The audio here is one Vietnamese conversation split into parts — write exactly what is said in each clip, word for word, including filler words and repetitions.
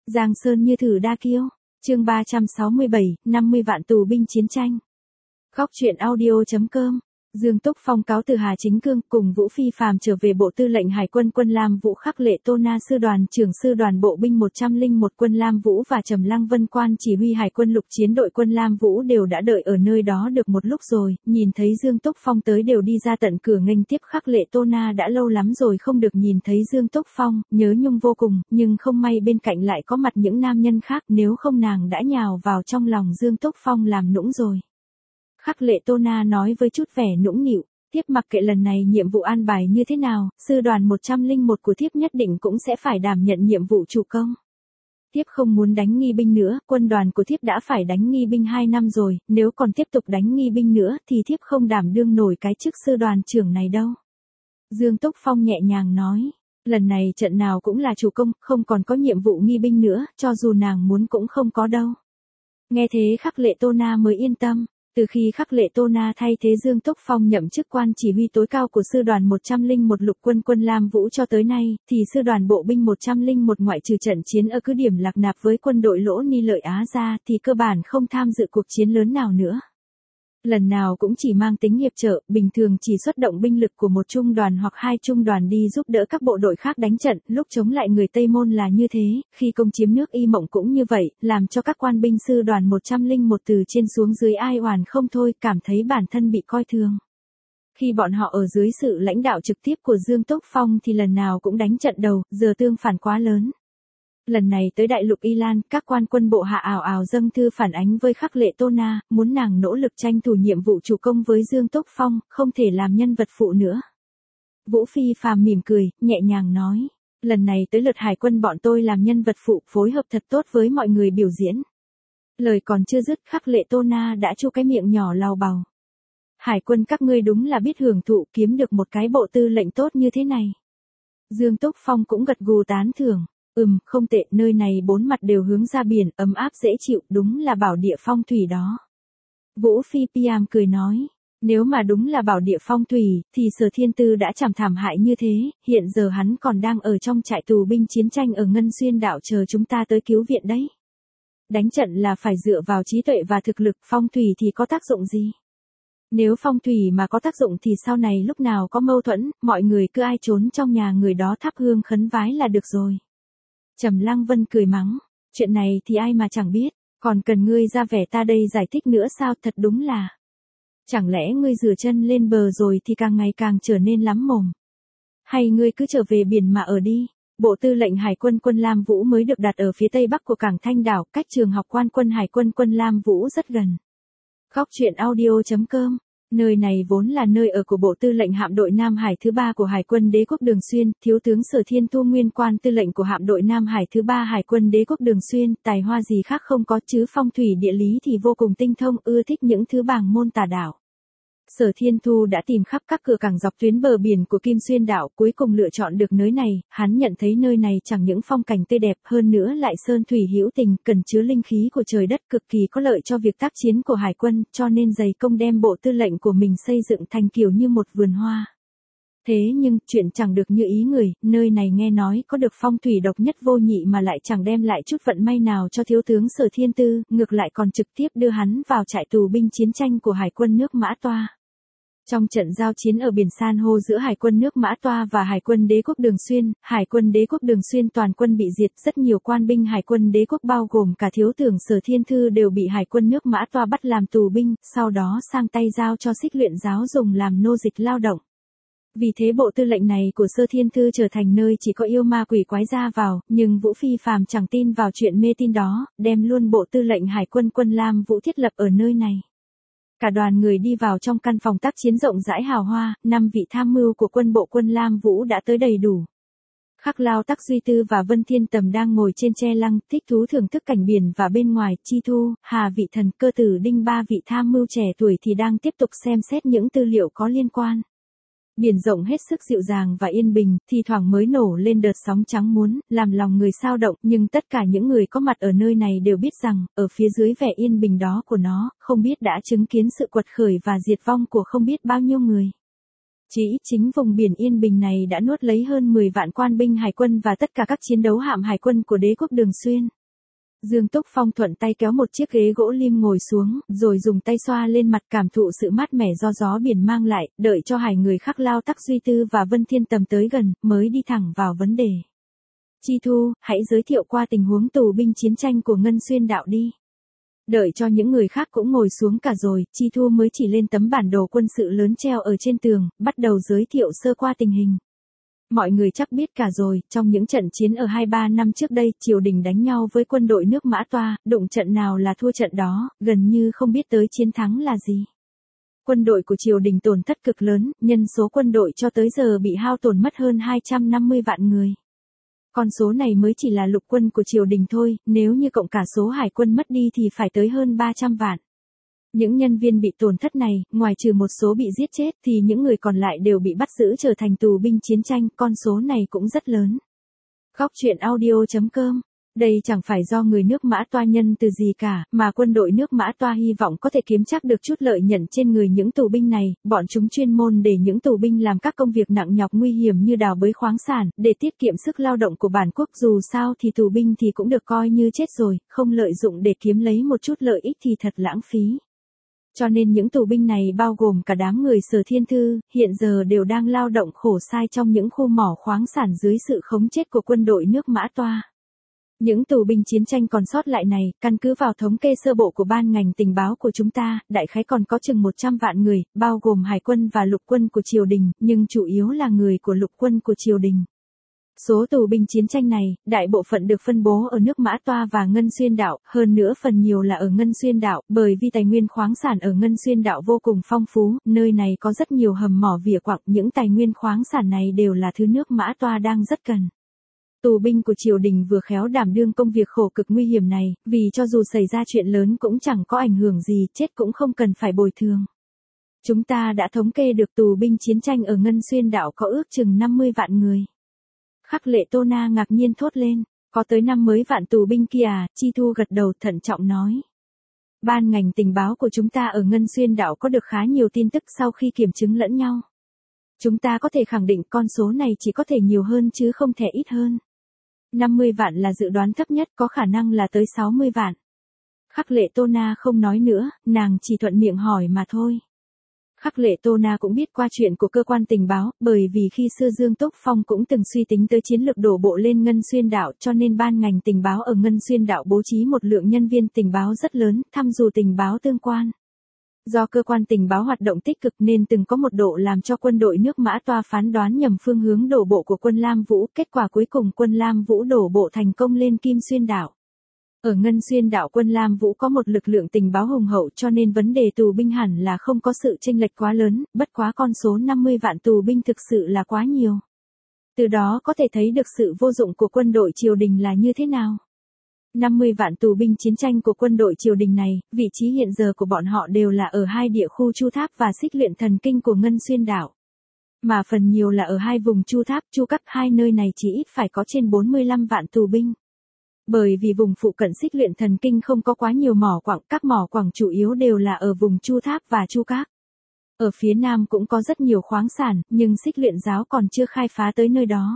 Giang Sơn như thử đa kiêu. Chương ba trăm sáu mươi bảy, năm mươi vạn tù binh chiến tranh. Góc truyện audio chấm com. Dương Túc Phong cáo từ Hà Chính Cương cùng Vũ Phi Phàm trở về Bộ Tư lệnh Hải quân Quân Lam Vũ Khắc Lệ Tô Na sư đoàn trưởng sư đoàn bộ binh một trăm lẻ một Quân Lam Vũ và Trầm Lăng Vân quan chỉ huy Hải quân lục chiến đội Quân Lam Vũ đều đã đợi ở nơi đó được một lúc rồi, nhìn thấy Dương Túc Phong tới đều đi ra tận cửa nghênh tiếp. Khắc Lệ Tô Na đã lâu lắm rồi không được nhìn thấy Dương Túc Phong, nhớ nhung vô cùng, nhưng không may bên cạnh lại có mặt những nam nhân khác, nếu không nàng đã nhào vào trong lòng Dương Túc Phong làm nũng rồi. Khắc Lệ Tô Na nói với chút vẻ nũng nịu, thiếp mặc kệ lần này nhiệm vụ an bài như thế nào, sư đoàn một trăm lẻ một của thiếp nhất định cũng sẽ phải đảm nhận nhiệm vụ chủ công. Thiếp không muốn đánh nghi binh nữa, quân đoàn của thiếp đã phải đánh nghi binh hai năm rồi, nếu còn tiếp tục đánh nghi binh nữa thì thiếp không đảm đương nổi cái chức sư đoàn trưởng này đâu. Dương Túc Phong nhẹ nhàng nói, lần này trận nào cũng là chủ công, không còn có nhiệm vụ nghi binh nữa, cho dù nàng muốn cũng không có đâu. Nghe thế Khắc Lệ Tô Na mới yên tâm. Từ khi Khắc Lệ Tô Na thay thế Dương Túc Phong nhậm chức quan chỉ huy tối cao của sư đoàn một trăm lẻ một lục quân Quân Lam Vũ cho tới nay, thì sư đoàn bộ binh một trăm lẻ một ngoại trừ trận chiến ở cứ điểm Lạc Nạp với quân đội Lỗ Ni Lợi Á ra thì cơ bản không tham dự cuộc chiến lớn nào nữa. Lần nào cũng chỉ mang tính hiệp trợ, bình thường chỉ xuất động binh lực của một trung đoàn hoặc hai trung đoàn đi giúp đỡ các bộ đội khác đánh trận, lúc chống lại người Tây Môn là như thế, khi công chiếm nước Y Mộng cũng như vậy, làm cho các quan binh sư đoàn một trăm lẻ một từ trên xuống dưới ai oán không thôi, cảm thấy bản thân bị coi thường. Khi bọn họ ở dưới sự lãnh đạo trực tiếp của Dương Túc Phong thì lần nào cũng đánh trận đầu, giờ tương phản quá lớn. Lần này tới đại lục Y Lan, các quan quân bộ hạ ảo ảo dâng thư phản ánh với Khắc Lệ Tô Na, muốn nàng nỗ lực tranh thủ nhiệm vụ chủ công với Dương Túc Phong, không thể làm nhân vật phụ nữa. Vũ Phi Phàm mỉm cười, nhẹ nhàng nói, lần này tới lượt hải quân bọn tôi làm nhân vật phụ, phối hợp thật tốt với mọi người biểu diễn. Lời còn chưa dứt, Khắc Lệ Tô Na đã chu cái miệng nhỏ lào bào. Hải quân các ngươi đúng là biết hưởng thụ, kiếm được một cái bộ tư lệnh tốt như thế này. Dương Túc Phong cũng gật gù tán thưởng. Ừm, không tệ, nơi này bốn mặt đều hướng ra biển, ấm áp dễ chịu, đúng là bảo địa phong thủy đó. Vũ Phi Piam cười nói, nếu mà đúng là bảo địa phong thủy, thì Sở Thiên Tư đã chẳng thảm hại như thế, hiện giờ hắn còn đang ở trong trại tù binh chiến tranh ở Ngân Xuyên đảo chờ chúng ta tới cứu viện đấy. Đánh trận là phải dựa vào trí tuệ và thực lực, phong thủy thì có tác dụng gì? Nếu phong thủy mà có tác dụng thì sau này lúc nào có mâu thuẫn, mọi người cứ ai trốn trong nhà người đó thắp hương khấn vái là được rồi. Trầm Lăng Vân cười mắng, chuyện này thì ai mà chẳng biết, còn cần ngươi ra vẻ ta đây giải thích nữa sao, thật đúng là. Chẳng lẽ ngươi rửa chân lên bờ rồi thì càng ngày càng trở nên lắm mồm. Hay ngươi cứ trở về biển mà ở đi, Bộ Tư lệnh Hải quân Quân Lam Vũ mới được đặt ở phía tây bắc của cảng Thanh Đảo, cách trường học quan quân Hải quân Quân Lam Vũ rất gần. Góc truyện audio chấm com. Nơi này vốn là nơi ở của Bộ Tư lệnh Hạm đội Nam Hải thứ ba của Hải quân Đế quốc Đường Xuyên, thiếu tướng Sở Thiên Thu nguyên quan tư lệnh của Hạm đội Nam Hải thứ ba Hải quân Đế quốc Đường Xuyên, tài hoa gì khác không có chứ phong thủy địa lý thì vô cùng tinh thông, ưa thích những thứ bảng môn tà đạo. Sở Thiên Thu đã tìm khắp các cửa cảng dọc tuyến bờ biển của Kim Xuyên đảo, cuối cùng lựa chọn được nơi này, hắn nhận thấy nơi này chẳng những phong cảnh tươi đẹp, hơn nữa lại sơn thủy hữu tình, cần chứa linh khí của trời đất, cực kỳ có lợi cho việc tác chiến của hải quân, cho nên dày công đem bộ tư lệnh của mình xây dựng thành kiểu như một vườn hoa. Thế nhưng, chuyện chẳng được như ý người, nơi này nghe nói có được phong thủy độc nhất vô nhị mà lại chẳng đem lại chút vận may nào cho thiếu tướng Sở Thiên Tư, ngược lại còn trực tiếp đưa hắn vào trại tù binh chiến tranh của Hải quân nước Mã Toa. Trong trận giao chiến ở biển san hô giữa Hải quân nước Mã Toa và Hải quân Đế quốc Đường Xuyên, Hải quân Đế quốc Đường Xuyên toàn quân bị diệt, rất nhiều quan binh Hải quân Đế quốc bao gồm cả thiếu tướng Sở Thiên Thư đều bị Hải quân nước Mã Toa bắt làm tù binh, sau đó sang tay giao cho Xích Luyện giáo dùng làm nô dịch lao động. Vì thế bộ tư lệnh này của Sở Thiên Thư trở thành nơi chỉ có yêu ma quỷ quái ra vào, nhưng Vũ Phi Phàm chẳng tin vào chuyện mê tin đó, đem luôn bộ tư lệnh Hải quân Quân Lam Vũ thiết lập ở nơi này. Cả đoàn người đi vào trong căn phòng tác chiến rộng rãi hào hoa, năm vị tham mưu của quân bộ Quân Lam Vũ đã tới đầy đủ. Khắc Lao Tắc Duy Tư và Vân Thiên Tầm đang ngồi trên tre lăng, thích thú thưởng thức cảnh biển và bên ngoài, Chi Thu, Hà Vị Thần, Cơ Tử Đinh ba vị tham mưu trẻ tuổi thì đang tiếp tục xem xét những tư liệu có liên quan. Biển rộng hết sức dịu dàng và yên bình, thì thoảng mới nổ lên đợt sóng trắng muốn, làm lòng người xao động, nhưng tất cả những người có mặt ở nơi này đều biết rằng, ở phía dưới vẻ yên bình đó của nó, không biết đã chứng kiến sự quật khởi và diệt vong của không biết bao nhiêu người. Chỉ chính vùng biển yên bình này đã nuốt lấy hơn mười vạn quan binh hải quân và tất cả các chiến đấu hạm hải quân của Đế quốc Đường Xuyên. Dương Túc Phong thuận tay kéo một chiếc ghế gỗ lim ngồi xuống, rồi dùng tay xoa lên mặt cảm thụ sự mát mẻ do gió biển mang lại, đợi cho hai người Khắc Lao Tắc Duy Tư và Vân Thiên Tầm tới gần, mới đi thẳng vào vấn đề. Chi Thu, hãy giới thiệu qua tình huống tù binh chiến tranh của Ngân Xuyên đạo đi. Đợi cho những người khác cũng ngồi xuống cả rồi, Chi Thu mới chỉ lên tấm bản đồ quân sự lớn treo ở trên tường, bắt đầu giới thiệu sơ qua tình hình. Mọi người chắc biết cả rồi, trong những trận chiến ở hai ba năm trước đây, triều đình đánh nhau với quân đội nước Mã Toa, đụng trận nào là thua trận đó, gần như không biết tới chiến thắng là gì. Quân đội của triều đình tổn thất cực lớn, nhân số quân đội cho tới giờ bị hao tổn mất hơn hai trăm năm mươi vạn người. Con số này mới chỉ là lục quân của triều đình thôi, nếu như cộng cả số hải quân mất đi thì phải tới hơn ba trăm vạn. Những nhân viên bị tổn thất này, ngoài trừ một số bị giết chết thì những người còn lại đều bị bắt giữ trở thành tù binh chiến tranh, con số này cũng rất lớn. Góc truyện audio chấm com. Đây chẳng phải do người nước Mã Toa nhân từ gì cả, mà quân đội nước Mã Toa hy vọng có thể kiếm chắc được chút lợi nhuận trên người những tù binh này, bọn chúng chuyên môn để những tù binh làm các công việc nặng nhọc nguy hiểm như đào bới khoáng sản, để tiết kiệm sức lao động của bản quốc, dù sao thì tù binh thì cũng được coi như chết rồi, không lợi dụng để kiếm lấy một chút lợi ích thì thật lãng phí. Cho nên những tù binh này bao gồm cả đám người Sở Thiên Thư, hiện giờ đều đang lao động khổ sai trong những khu mỏ khoáng sản dưới sự khống chế của quân đội nước Mã Toa. Những tù binh chiến tranh còn sót lại này, căn cứ vào thống kê sơ bộ của ban ngành tình báo của chúng ta, đại khái còn có chừng một trăm vạn người, bao gồm hải quân và lục quân của triều đình, nhưng chủ yếu là người của lục quân của triều đình. Số tù binh chiến tranh này, đại bộ phận được phân bố ở nước Mã Toa và Ngân Xuyên đảo, hơn nữa phần nhiều là ở Ngân Xuyên đảo, bởi vì tài nguyên khoáng sản ở Ngân Xuyên đảo vô cùng phong phú, nơi này có rất nhiều hầm mỏ vỉa quặng, những tài nguyên khoáng sản này đều là thứ nước Mã Toa đang rất cần. Tù binh của triều đình vừa khéo đảm đương công việc khổ cực nguy hiểm này, vì cho dù xảy ra chuyện lớn cũng chẳng có ảnh hưởng gì, chết cũng không cần phải bồi thường. Chúng ta đã thống kê được tù binh chiến tranh ở Ngân Xuyên đảo có ước chừng năm mươi vạn người. Khắc Lệ Tô Na ngạc nhiên thốt lên, có tới năm mới vạn tù binh kia à? Chi Thu gật đầu thận trọng nói. Ban ngành tình báo của chúng ta ở Ngân Xuyên đảo có được khá nhiều tin tức sau khi kiểm chứng lẫn nhau. Chúng ta có thể khẳng định con số này chỉ có thể nhiều hơn chứ không thể ít hơn. năm mươi vạn là dự đoán thấp nhất, có khả năng là tới sáu mươi vạn. Khắc Lệ Tô Na không nói nữa, nàng chỉ thuận miệng hỏi mà thôi. Khắc Lệ Tô Na cũng biết qua chuyện của cơ quan tình báo, bởi vì khi xưa Dương Túc Phong cũng từng suy tính tới chiến lược đổ bộ lên Ngân Xuyên đảo, cho nên ban ngành tình báo ở Ngân Xuyên đảo bố trí một lượng nhân viên tình báo rất lớn, thăm dò tình báo tương quan. Do cơ quan tình báo hoạt động tích cực nên từng có một độ làm cho quân đội nước Mã Toa phán đoán nhầm phương hướng đổ bộ của quân Lam Vũ, kết quả cuối cùng quân Lam Vũ đổ bộ thành công lên Kim Xuyên đảo. Ở Ngân Xuyên đảo quân Lam Vũ có một lực lượng tình báo hùng hậu cho nên vấn đề tù binh hẳn là không có sự chênh lệch quá lớn, bất quá con số năm mươi vạn tù binh thực sự là quá nhiều. Từ đó có thể thấy được sự vô dụng của quân đội triều đình là như thế nào. năm mươi vạn tù binh chiến tranh của quân đội triều đình này, vị trí hiện giờ của bọn họ đều là ở hai địa khu Chu Tháp và Xích Luyện Thần Kinh của Ngân Xuyên đảo. Mà phần nhiều là ở hai vùng Chu Tháp, Chu Cắp, hai nơi này chỉ ít phải có trên bốn mươi lăm vạn tù binh. Bởi vì vùng phụ cận Xích Luyện Thần Kinh không có quá nhiều mỏ quặng, các mỏ quặng chủ yếu đều là ở vùng Chu Tháp và Chu Các. Ở phía nam cũng có rất nhiều khoáng sản, nhưng Xích Luyện giáo còn chưa khai phá tới nơi đó.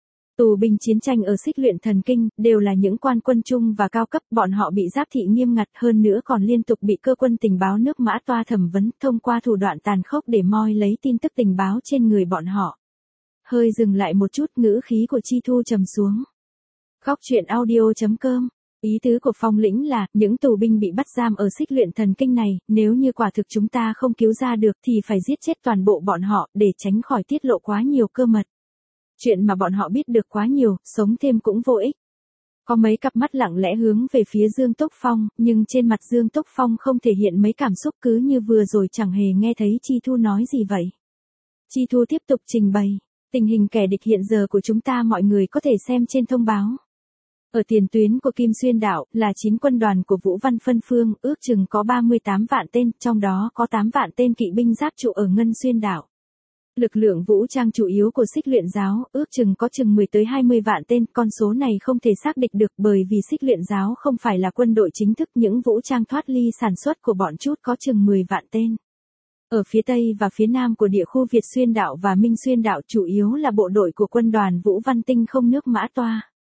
Tù binh chiến tranh ở Xích Luyện Thần Kinh đều là những quan quân trung và cao cấp, bọn họ bị giáp thị nghiêm ngặt, hơn nữa còn liên tục bị cơ quan tình báo nước Mã Toa thẩm vấn, thông qua thủ đoạn tàn khốc để moi lấy tin tức tình báo trên người bọn họ. Hơi dừng lại một chút, ngữ khí của Chi Thu trầm xuống. Góc truyện audio chấm com. Ý tứ của Phong lĩnh là, những tù binh bị bắt giam ở Xích Luyện Thần Kinh này, nếu như quả thực chúng ta không cứu ra được thì phải giết chết toàn bộ bọn họ, để tránh khỏi tiết lộ quá nhiều cơ mật. Chuyện mà bọn họ biết được quá nhiều, sống thêm cũng vô ích. Có mấy cặp mắt lặng lẽ hướng về phía Dương Túc Phong, nhưng trên mặt Dương Túc Phong không thể hiện mấy cảm xúc, cứ như vừa rồi chẳng hề nghe thấy Chi Thu nói gì vậy. Chi Thu tiếp tục trình bày, tình hình kẻ địch hiện giờ của chúng ta mọi người có thể xem trên thông báo. Ở tiền tuyến của Kim Xuyên đảo, là chín quân đoàn của Vũ Văn phân phương, ước chừng có ba mươi tám vạn tên, trong đó có tám vạn tên kỵ binh giáp trụ ở Ngân Xuyên đảo. Lực lượng vũ trang chủ yếu của Xích Luyện giáo, ước chừng có chừng mười tới hai mươi vạn tên, con số này không thể xác định được bởi vì Xích Luyện giáo không phải là quân đội chính thức, những vũ trang thoát ly sản xuất của bọn chút có chừng mười vạn tên. Ở phía tây và phía nam của địa khu Việt Xuyên đảo và Minh Xuyên đảo chủ yếu là bộ đội của quân đoàn Vũ Văn tinh không nước Mã Toa.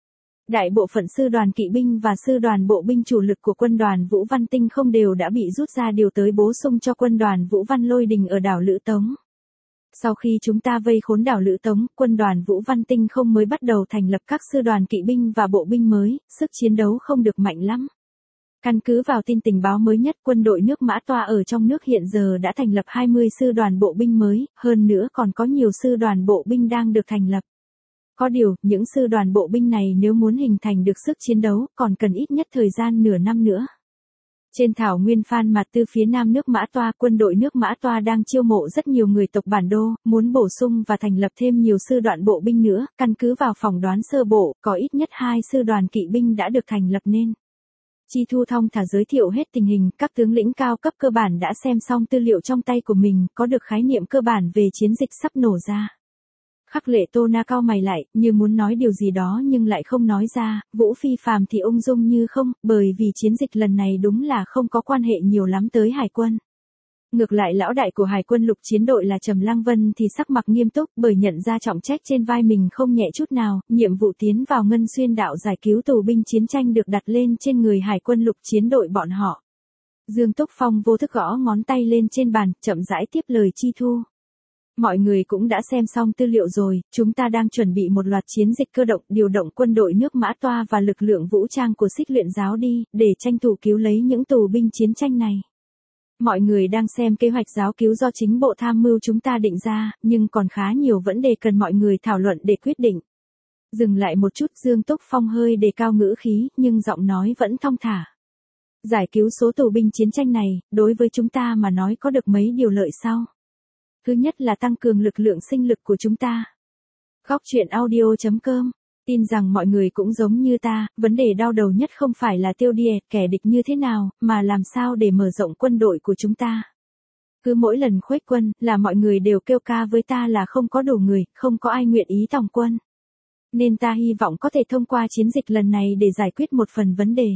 Đại bộ phận sư đoàn kỵ binh và sư đoàn bộ binh chủ lực của quân đoàn Vũ Văn Tinh không đều đã bị rút ra điều tới bổ sung cho quân đoàn Vũ Văn Lôi Đình ở đảo Lữ Tống. Sau khi chúng ta vây khốn đảo Lữ Tống, quân đoàn Vũ Văn Tinh không mới bắt đầu thành lập các sư đoàn kỵ binh và bộ binh mới, sức chiến đấu không được mạnh lắm. Căn cứ vào tin tình báo mới nhất, quân đội nước Mã Toa ở trong nước hiện giờ đã thành lập hai mươi sư đoàn bộ binh mới, hơn nữa còn có nhiều sư đoàn bộ binh đang được thành lập. Có điều, những sư đoàn bộ binh này nếu muốn hình thành được sức chiến đấu, còn cần ít nhất thời gian nửa năm nữa. Trên thảo nguyên Phan Mạt Tư phía nam nước Mã Toa, quân đội nước Mã Toa đang chiêu mộ rất nhiều người tộc bản đô, muốn bổ sung và thành lập thêm nhiều sư đoàn bộ binh nữa, căn cứ vào phỏng đoán sơ bộ, có ít nhất hai sư đoàn kỵ binh đã được thành lập nên. Chi Thu thong thả giới thiệu hết tình hình, các tướng lĩnh cao cấp cơ bản đã xem xong tư liệu trong tay của mình, có được khái niệm cơ bản về chiến dịch sắp nổ ra. Khắc Lệ Tô Na cau mày lại, như muốn nói điều gì đó nhưng lại không nói ra, Vũ Phi Phàm thì ung dung như không, bởi vì chiến dịch lần này đúng là không có quan hệ nhiều lắm tới hải quân. Ngược lại lão đại của hải quân lục chiến đội là Trầm Lăng Vân thì sắc mặt nghiêm túc bởi nhận ra trọng trách trên vai mình không nhẹ chút nào, nhiệm vụ tiến vào Ngân Xuyên đảo giải cứu tù binh chiến tranh được đặt lên trên người hải quân lục chiến đội bọn họ. Dương Túc Phong vô thức gõ ngón tay lên trên bàn, chậm rãi tiếp lời Chi Thu. Mọi người cũng đã xem xong tư liệu rồi, chúng ta đang chuẩn bị một loạt chiến dịch cơ động, điều động quân đội nước Mã Toa và lực lượng vũ trang của Xích Luyện giáo đi, để tranh thủ cứu lấy những tù binh chiến tranh này. Mọi người đang xem kế hoạch giáo cứu do chính bộ tham mưu chúng ta định ra, nhưng còn khá nhiều vấn đề cần mọi người thảo luận để quyết định. Dừng lại một chút, Dương Túc Phong hơi đề cao ngữ khí, nhưng giọng nói vẫn thong thả. Giải cứu số tù binh chiến tranh này, đối với chúng ta mà nói có được mấy điều lợi sau. Thứ nhất là tăng cường lực lượng sinh lực của chúng ta. Góc truyện audio chấm com tin rằng mọi người cũng giống như ta, vấn đề đau đầu nhất không phải là tiêu diệt kẻ địch như thế nào, mà làm sao để mở rộng quân đội của chúng ta. Cứ mỗi lần khuếch quân, là mọi người đều kêu ca với ta là không có đủ người, không có ai nguyện ý tòng quân. Nên ta hy vọng có thể thông qua chiến dịch lần này để giải quyết một phần vấn đề.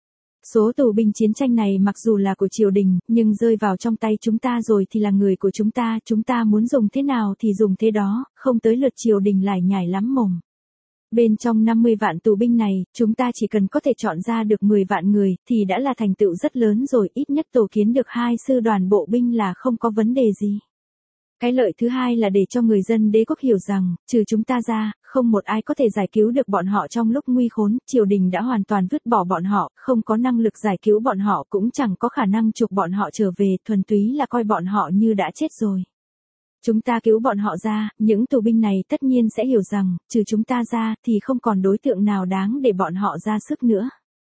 Số tù binh chiến tranh này mặc dù là của triều đình, nhưng rơi vào trong tay chúng ta rồi thì là người của chúng ta, chúng ta muốn dùng thế nào thì dùng thế đó, không tới lượt triều đình lải nhải lắm mồm. Bên trong năm mươi vạn tù binh này, chúng ta chỉ cần có thể chọn ra được mười vạn người, thì đã là thành tựu rất lớn rồi, ít nhất tổ kiến được hai sư đoàn bộ binh là không có vấn đề gì. Cái lợi thứ hai là để cho người dân đế quốc hiểu rằng, trừ chúng ta ra, không một ai có thể giải cứu được bọn họ trong lúc nguy khốn, triều đình đã hoàn toàn vứt bỏ bọn họ, không có năng lực giải cứu bọn họ cũng chẳng có khả năng chuộc bọn họ trở về, thuần túy là coi bọn họ như đã chết rồi. Chúng ta cứu bọn họ ra, những tù binh này tất nhiên sẽ hiểu rằng, trừ chúng ta ra thì không còn đối tượng nào đáng để bọn họ ra sức nữa.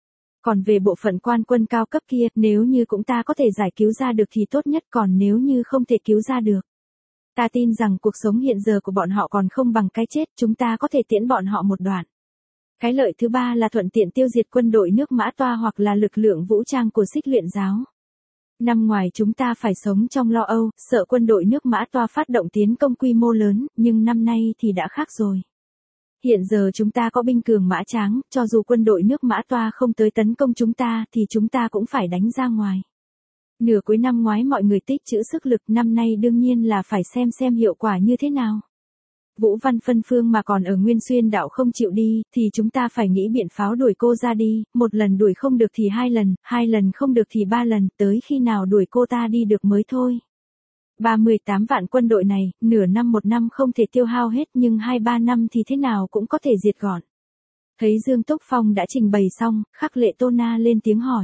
Còn về bộ phận quan quân cao cấp kia, nếu như cũng ta có thể giải cứu ra được thì tốt nhất, còn nếu như không thể cứu ra được. Ta tin rằng cuộc sống hiện giờ của bọn họ còn không bằng cái chết, chúng ta có thể tiễn bọn họ một đoạn. Cái lợi thứ ba là thuận tiện tiêu diệt quân đội nước Mã Toa hoặc là lực lượng vũ trang của Xích Luyện giáo. Năm ngoài chúng ta phải sống trong lo âu, sợ quân đội nước Mã Toa phát động tiến công quy mô lớn, nhưng năm nay thì đã khác rồi. Hiện giờ chúng ta có binh cường mã tráng, cho dù quân đội nước Mã Toa không tới tấn công chúng ta thì chúng ta cũng phải đánh ra ngoài. Nửa cuối năm ngoái mọi người tích trữ sức lực, năm nay đương nhiên là phải xem xem hiệu quả như thế nào. Vũ Văn phân phương mà còn ở Nguyên Xuyên đảo không chịu đi, thì chúng ta phải nghĩ biện pháo đuổi cô ra đi, một lần đuổi không được thì hai lần, hai lần không được thì ba lần, tới khi nào đuổi cô ta đi được mới thôi. ba mươi tám vạn quân đội này, nửa năm một năm không thể tiêu hao hết nhưng hai ba năm thì thế nào cũng có thể diệt gọn. Thấy Dương Túc Phong đã trình bày xong, Khắc Lệ Tô Na lên tiếng hỏi.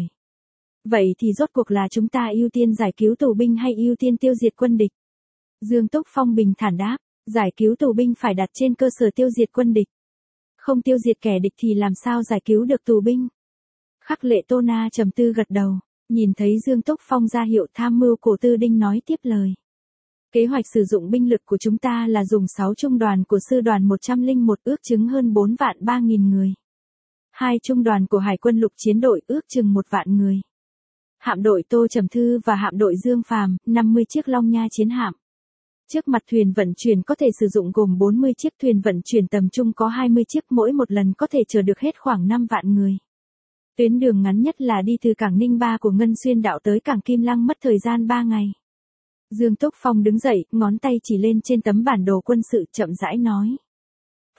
Vậy thì rốt cuộc là chúng ta ưu tiên giải cứu tù binh hay ưu tiên tiêu diệt quân địch? Dương Túc Phong bình thản đáp, giải cứu tù binh phải đặt trên cơ sở tiêu diệt quân địch. Không tiêu diệt kẻ địch thì làm sao giải cứu được tù binh? Khắc Lệ Tô Na trầm tư gật đầu, nhìn thấy Dương Túc Phong ra hiệu tham mưu Cổ Tư Đinh nói tiếp lời. Kế hoạch sử dụng binh lực của chúng ta là dùng sáu trung đoàn của sư đoàn một trăm lẻ một ước chừng hơn bốn vạn ba nghìn người. Hai trung đoàn của Hải quân lục chiến đội ước chừng một vạn người. Hạm đội Tô Trầm Thư và hạm đội Dương Phàm, năm mươi chiếc Long Nha chiến hạm. Trước mặt thuyền vận chuyển có thể sử dụng gồm bốn mươi chiếc, thuyền vận chuyển tầm trung có hai mươi chiếc, mỗi một lần có thể chở được hết khoảng năm vạn người. Tuyến đường ngắn nhất là đi từ cảng Ninh Ba của Ngân Xuyên đảo tới cảng Kim Lăng mất thời gian ba ngày. Dương Túc Phong đứng dậy, ngón tay chỉ lên trên tấm bản đồ quân sự chậm rãi nói.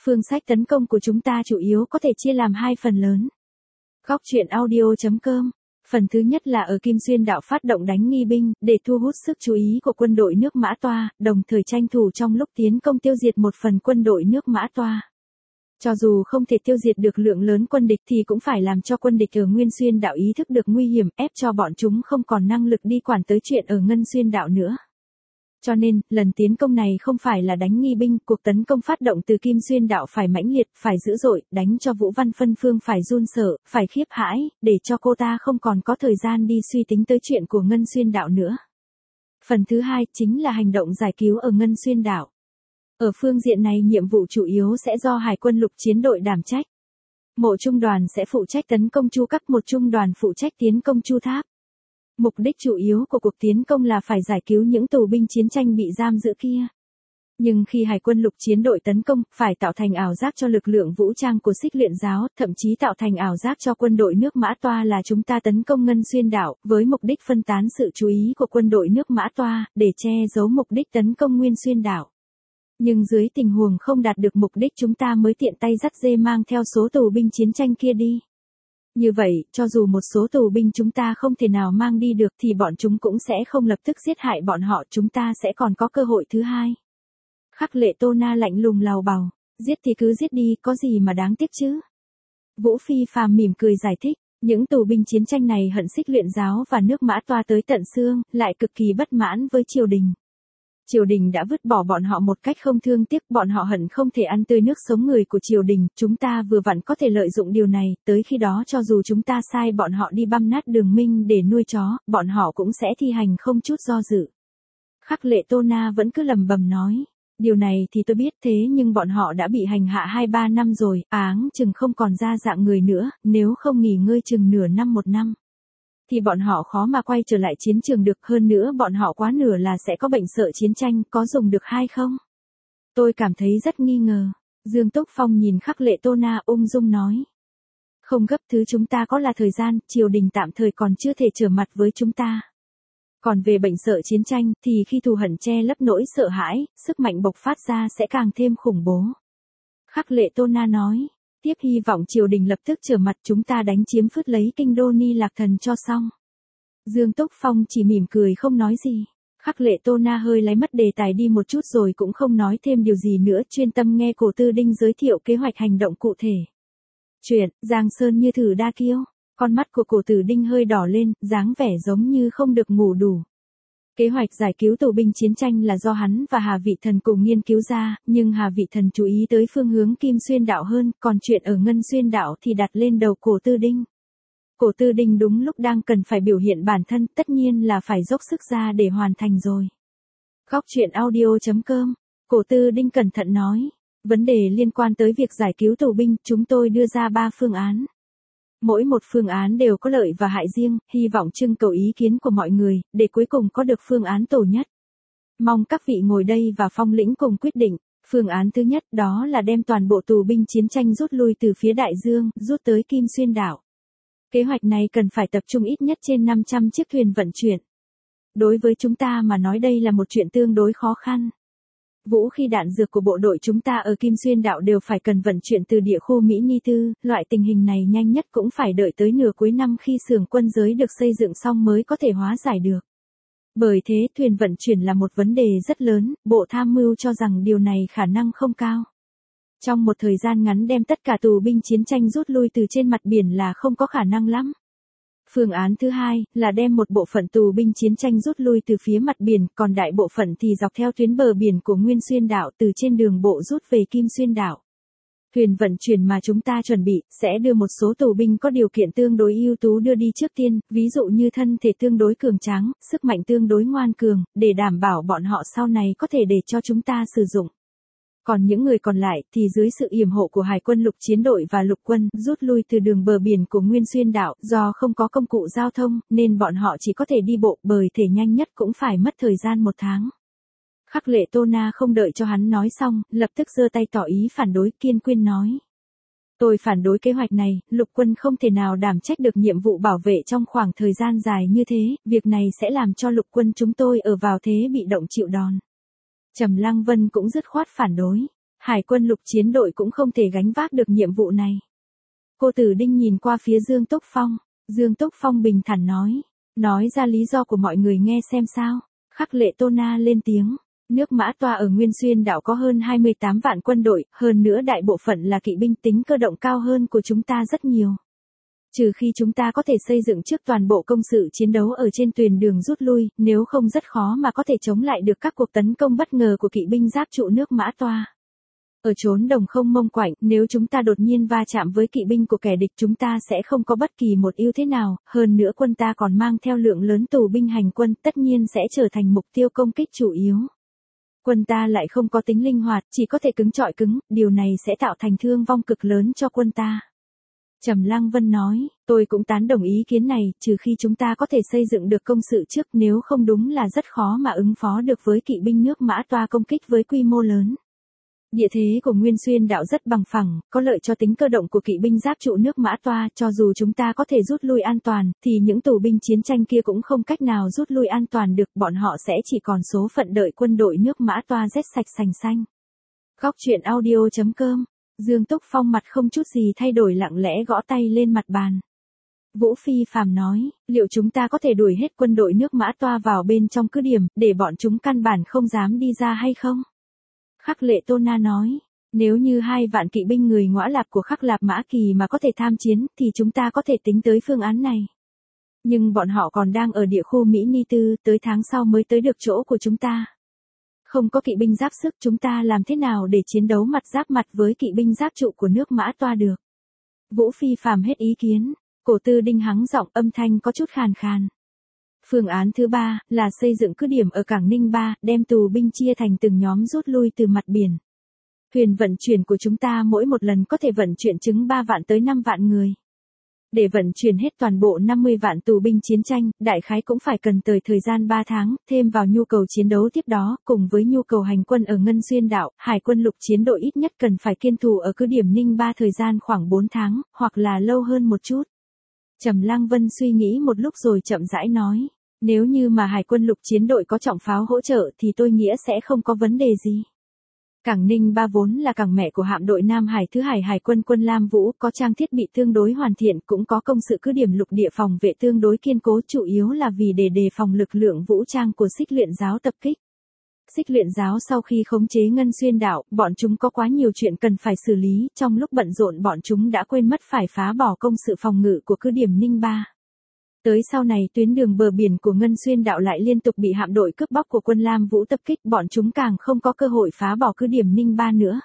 Phương sách tấn công của chúng ta chủ yếu có thể chia làm hai phần lớn. Góc truyện audio.com. Phần thứ nhất là ở Kim Xuyên Đạo phát động đánh nghi binh, để thu hút sức chú ý của quân đội nước Mã Toa, đồng thời tranh thủ trong lúc tiến công tiêu diệt một phần quân đội nước Mã Toa. Cho dù không thể tiêu diệt được lượng lớn quân địch thì cũng phải làm cho quân địch ở Nguyên Xuyên Đạo ý thức được nguy hiểm, ép cho bọn chúng không còn năng lực đi quản tới chuyện ở Ngân Xuyên Đạo nữa. Cho nên, lần tiến công này không phải là đánh nghi binh, cuộc tấn công phát động từ Kim Xuyên Đạo phải mãnh liệt, phải dữ dội, đánh cho Vũ Văn Phân Phương phải run sợ, phải khiếp hãi, để cho cô ta không còn có thời gian đi suy tính tới chuyện của Ngân Xuyên Đạo nữa. Phần thứ hai chính là hành động giải cứu ở Ngân Xuyên Đạo. Ở phương diện này nhiệm vụ chủ yếu sẽ do Hải quân lục chiến đội đảm trách. Một trung đoàn sẽ phụ trách tấn công Chu Các, một trung đoàn phụ trách tiến công Chu Tháp. Mục đích chủ yếu của cuộc tiến công là phải giải cứu những tù binh chiến tranh bị giam giữ kia. Nhưng khi Hải quân lục chiến đội tấn công, phải tạo thành ảo giác cho lực lượng vũ trang của Xích Luyện giáo, thậm chí tạo thành ảo giác cho quân đội nước Mã Toa là chúng ta tấn công Ngân Xuyên Đạo, với mục đích phân tán sự chú ý của quân đội nước Mã Toa, để che giấu mục đích tấn công Nguyên Xuyên Đạo. Nhưng dưới tình huống không đạt được mục đích chúng ta mới tiện tay dắt dê mang theo số tù binh chiến tranh kia đi. Như vậy, cho dù một số tù binh chúng ta không thể nào mang đi được thì bọn chúng cũng sẽ không lập tức giết hại bọn họ, chúng ta sẽ còn có cơ hội thứ hai. Khắc Lệ Tô Na lạnh lùng lào bào, giết thì cứ giết đi, có gì mà đáng tiếc chứ. Vũ Phi Phàm mỉm cười giải thích, những tù binh chiến tranh này hận Xích Luyện giáo và nước Mã Toa tới tận xương, lại cực kỳ bất mãn với triều đình. Triều đình đã vứt bỏ bọn họ một cách không thương tiếc, bọn họ hận không thể ăn tươi nước sống người của triều đình, chúng ta vừa vặn có thể lợi dụng điều này, tới khi đó cho dù chúng ta sai bọn họ đi băm nát Đường Minh để nuôi chó, bọn họ cũng sẽ thi hành không chút do dự. Khắc Lệ Tô Na vẫn cứ lầm bầm nói, điều này thì tôi biết thế nhưng bọn họ đã bị hành hạ hai ba năm rồi, áng chừng không còn ra dạng người nữa, nếu không nghỉ ngơi chừng nửa năm một năm. Thì bọn họ khó mà quay trở lại chiến trường được, hơn nữa bọn họ quá nửa là sẽ có bệnh sợ chiến tranh, có dùng được hay không? Tôi cảm thấy rất nghi ngờ. Dương Túc Phong nhìn Khắc Lệ Tô Na ung dung nói. Không gấp, thứ chúng ta có là thời gian, triều đình tạm thời còn chưa thể trở mặt với chúng ta. Còn về bệnh sợ chiến tranh thì khi thù hận che lấp nỗi sợ hãi, sức mạnh bộc phát ra sẽ càng thêm khủng bố. Khắc Lệ Tô Na nói. Tiếp hy vọng triều đình lập tức trở mặt, chúng ta đánh chiếm phứt lấy kinh đô Ni Lạc Thần cho xong. Dương Túc Phong chỉ mỉm cười không nói gì. Khắc Lệ Tô Na hơi lấy mất đề tài đi một chút rồi cũng không nói thêm điều gì nữa, chuyên tâm nghe Cổ Tư Đinh giới thiệu kế hoạch hành động cụ thể. Chuyện, Giang Sơn như thử đa kiêu. Con mắt của Cổ Tử Đinh hơi đỏ lên, dáng vẻ giống như không được ngủ đủ. Kế hoạch giải cứu tù binh chiến tranh là do hắn và Hà Vị Thần cùng nghiên cứu ra, nhưng Hà Vị Thần chú ý tới phương hướng Kim Xuyên Đạo hơn, còn chuyện ở Ngân Xuyên Đạo thì đặt lên đầu Cổ Tư Đinh. Cổ Tư Đinh đúng lúc đang cần phải biểu hiện bản thân, tất nhiên là phải dốc sức ra để hoàn thành rồi. Góc truyện audio.com. Cổ Tư Đinh cẩn thận nói, vấn đề liên quan tới việc giải cứu tù binh, chúng tôi đưa ra ba phương án. Mỗi một phương án đều có lợi và hại riêng, hy vọng trưng cầu ý kiến của mọi người, để cuối cùng có được phương án tổ nhất. Mong các vị ngồi đây và Phong lĩnh cùng quyết định. Phương án thứ nhất đó là đem toàn bộ tù binh chiến tranh rút lui từ phía Đại Dương, rút tới Kim Xuyên Đảo. Kế hoạch này cần phải tập trung ít nhất trên năm trăm chiếc thuyền vận chuyển. Đối với chúng ta mà nói đây là một chuyện tương đối khó khăn. Vũ khí đạn dược của bộ đội chúng ta ở Kim Xuyên Đạo đều phải cần vận chuyển từ địa khu Mỹ Ni Tư, loại tình hình này nhanh nhất cũng phải đợi tới nửa cuối năm khi xưởng quân giới được xây dựng xong mới có thể hóa giải được. Bởi thế thuyền vận chuyển là một vấn đề rất lớn, Bộ Tham mưu cho rằng điều này khả năng không cao. Trong một thời gian ngắn đem tất cả tù binh chiến tranh rút lui từ trên mặt biển là không có khả năng lắm. Phương án thứ hai là đem một bộ phận tù binh chiến tranh rút lui từ phía mặt biển, còn đại bộ phận thì dọc theo tuyến bờ biển của Nguyên Xuyên Đảo từ trên đường bộ rút về Kim Xuyên Đảo. Thuyền vận chuyển mà chúng ta chuẩn bị sẽ đưa một số tù binh có điều kiện tương đối ưu tú đưa đi trước tiên, ví dụ như thân thể tương đối cường tráng, sức mạnh tương đối ngoan cường, để đảm bảo bọn họ sau này có thể để cho chúng ta sử dụng. Còn những người còn lại thì dưới sự yểm hộ của Hải quân lục chiến đội và lục quân rút lui từ đường bờ biển của Nguyên Xuyên Đảo, do không có công cụ giao thông nên bọn họ chỉ có thể đi bộ, bởi thể nhanh nhất cũng phải mất thời gian một tháng. Khắc Lệ Tô Na không đợi cho hắn nói xong, lập tức giơ tay tỏ ý phản đối, kiên quyết nói. Tôi phản đối kế hoạch này, lục quân không thể nào đảm trách được nhiệm vụ bảo vệ trong khoảng thời gian dài như thế, việc này sẽ làm cho lục quân chúng tôi ở vào thế bị động chịu đòn. Trầm Lăng Vân cũng dứt khoát phản đối. Hải quân lục chiến đội cũng không thể gánh vác được nhiệm vụ này. Cô Tử Đinh nhìn qua phía Dương Túc Phong, Dương Túc Phong bình thản nói, nói ra lý do của mọi người nghe xem sao. Khắc Lệ Tô Na lên tiếng, nước Mã Toa ở Nguyên Xuyên đảo có hơn hai mươi tám vạn quân đội, hơn nữa đại bộ phận là kỵ binh, tính cơ động cao hơn của chúng ta rất nhiều. Trừ khi chúng ta có thể xây dựng trước toàn bộ công sự chiến đấu ở trên tuyến đường rút lui, nếu không rất khó mà có thể chống lại được các cuộc tấn công bất ngờ của kỵ binh giáp trụ nước Mã Toa. Ở chốn đồng không mông quạnh, nếu chúng ta đột nhiên va chạm với kỵ binh của kẻ địch chúng ta sẽ không có bất kỳ một ưu thế nào, hơn nữa quân ta còn mang theo lượng lớn tù binh hành quân, tất nhiên sẽ trở thành mục tiêu công kích chủ yếu. Quân ta lại không có tính linh hoạt, chỉ có thể cứng chọi cứng, điều này sẽ tạo thành thương vong cực lớn cho quân ta. Trầm Lăng Vân nói, tôi cũng tán đồng ý kiến này, trừ khi chúng ta có thể xây dựng được công sự trước, nếu không đúng là rất khó mà ứng phó được với kỵ binh nước Mã Toa công kích với quy mô lớn. Địa thế của Nguyên Xuyên đảo rất bằng phẳng, có lợi cho tính cơ động của kỵ binh giáp trụ nước Mã Toa, cho dù chúng ta có thể rút lui an toàn, thì những tù binh chiến tranh kia cũng không cách nào rút lui an toàn được, bọn họ sẽ chỉ còn số phận đợi quân đội nước Mã Toa rết sạch sành xanh. Góc truyện audio chấm com. Dương Túc Phong mặt không chút gì thay đổi lặng lẽ gõ tay lên mặt bàn. Vũ Phi Phàm nói, liệu chúng ta có thể đuổi hết quân đội nước Mã Toa vào bên trong cứ điểm, để bọn chúng căn bản không dám đi ra hay không? Khắc Lệ Tô Na nói, nếu như hai vạn kỵ binh người Ngõa Lạp của Khắc Lạp Mã Kỳ mà có thể tham chiến, thì chúng ta có thể tính tới phương án này. Nhưng bọn họ còn đang ở địa khu Mỹ Ni Tư, tới tháng sau mới tới được chỗ của chúng ta. Không có kỵ binh giáp sức, chúng ta làm thế nào để chiến đấu mặt giáp mặt với kỵ binh giáp trụ của nước Mã Toa được? Vũ Phi Phàm hết ý kiến, Cổ Tư Đinh hắng giọng, âm thanh có chút khàn khàn. Phương án thứ ba là xây dựng cứ điểm ở cảng Ninh Ba, đem tù binh chia thành từng nhóm rút lui từ mặt biển. Thuyền vận chuyển của chúng ta mỗi một lần có thể vận chuyển chừng ba vạn tới năm vạn người. Để vận chuyển hết toàn bộ năm mươi vạn tù binh chiến tranh, đại khái cũng phải cần tới thời gian ba tháng, thêm vào nhu cầu chiến đấu tiếp đó, cùng với nhu cầu hành quân ở Ngân Xuyên đảo, Hải quân lục chiến đội ít nhất cần phải kiên thủ ở cứ điểm Ninh Ba thời gian khoảng bốn tháng, hoặc là lâu hơn một chút. Trầm Lăng Vân suy nghĩ một lúc rồi chậm rãi nói, nếu như mà Hải quân lục chiến đội có trọng pháo hỗ trợ thì tôi nghĩ sẽ không có vấn đề gì. Cảng Ninh Ba vốn là cảng mẹ của hạm đội Nam Hải thứ Hải Hải quân quân Lam Vũ, có trang thiết bị tương đối hoàn thiện, cũng có công sự cứ điểm lục địa phòng vệ tương đối kiên cố, chủ yếu là vì để đề phòng lực lượng vũ trang của Xích Luyện giáo tập kích. Xích Luyện giáo sau khi khống chế Ngân Xuyên đảo, bọn chúng có quá nhiều chuyện cần phải xử lý, trong lúc bận rộn bọn chúng đã quên mất phải phá bỏ công sự phòng ngự của cứ điểm Ninh Ba. Tới sau này tuyến đường bờ biển của Ngân Xuyên đảo lại liên tục bị hạm đội cướp bóc của quân Lam Vũ tập kích, bọn chúng càng không có cơ hội phá bỏ cứ điểm Ninh Ba nữa.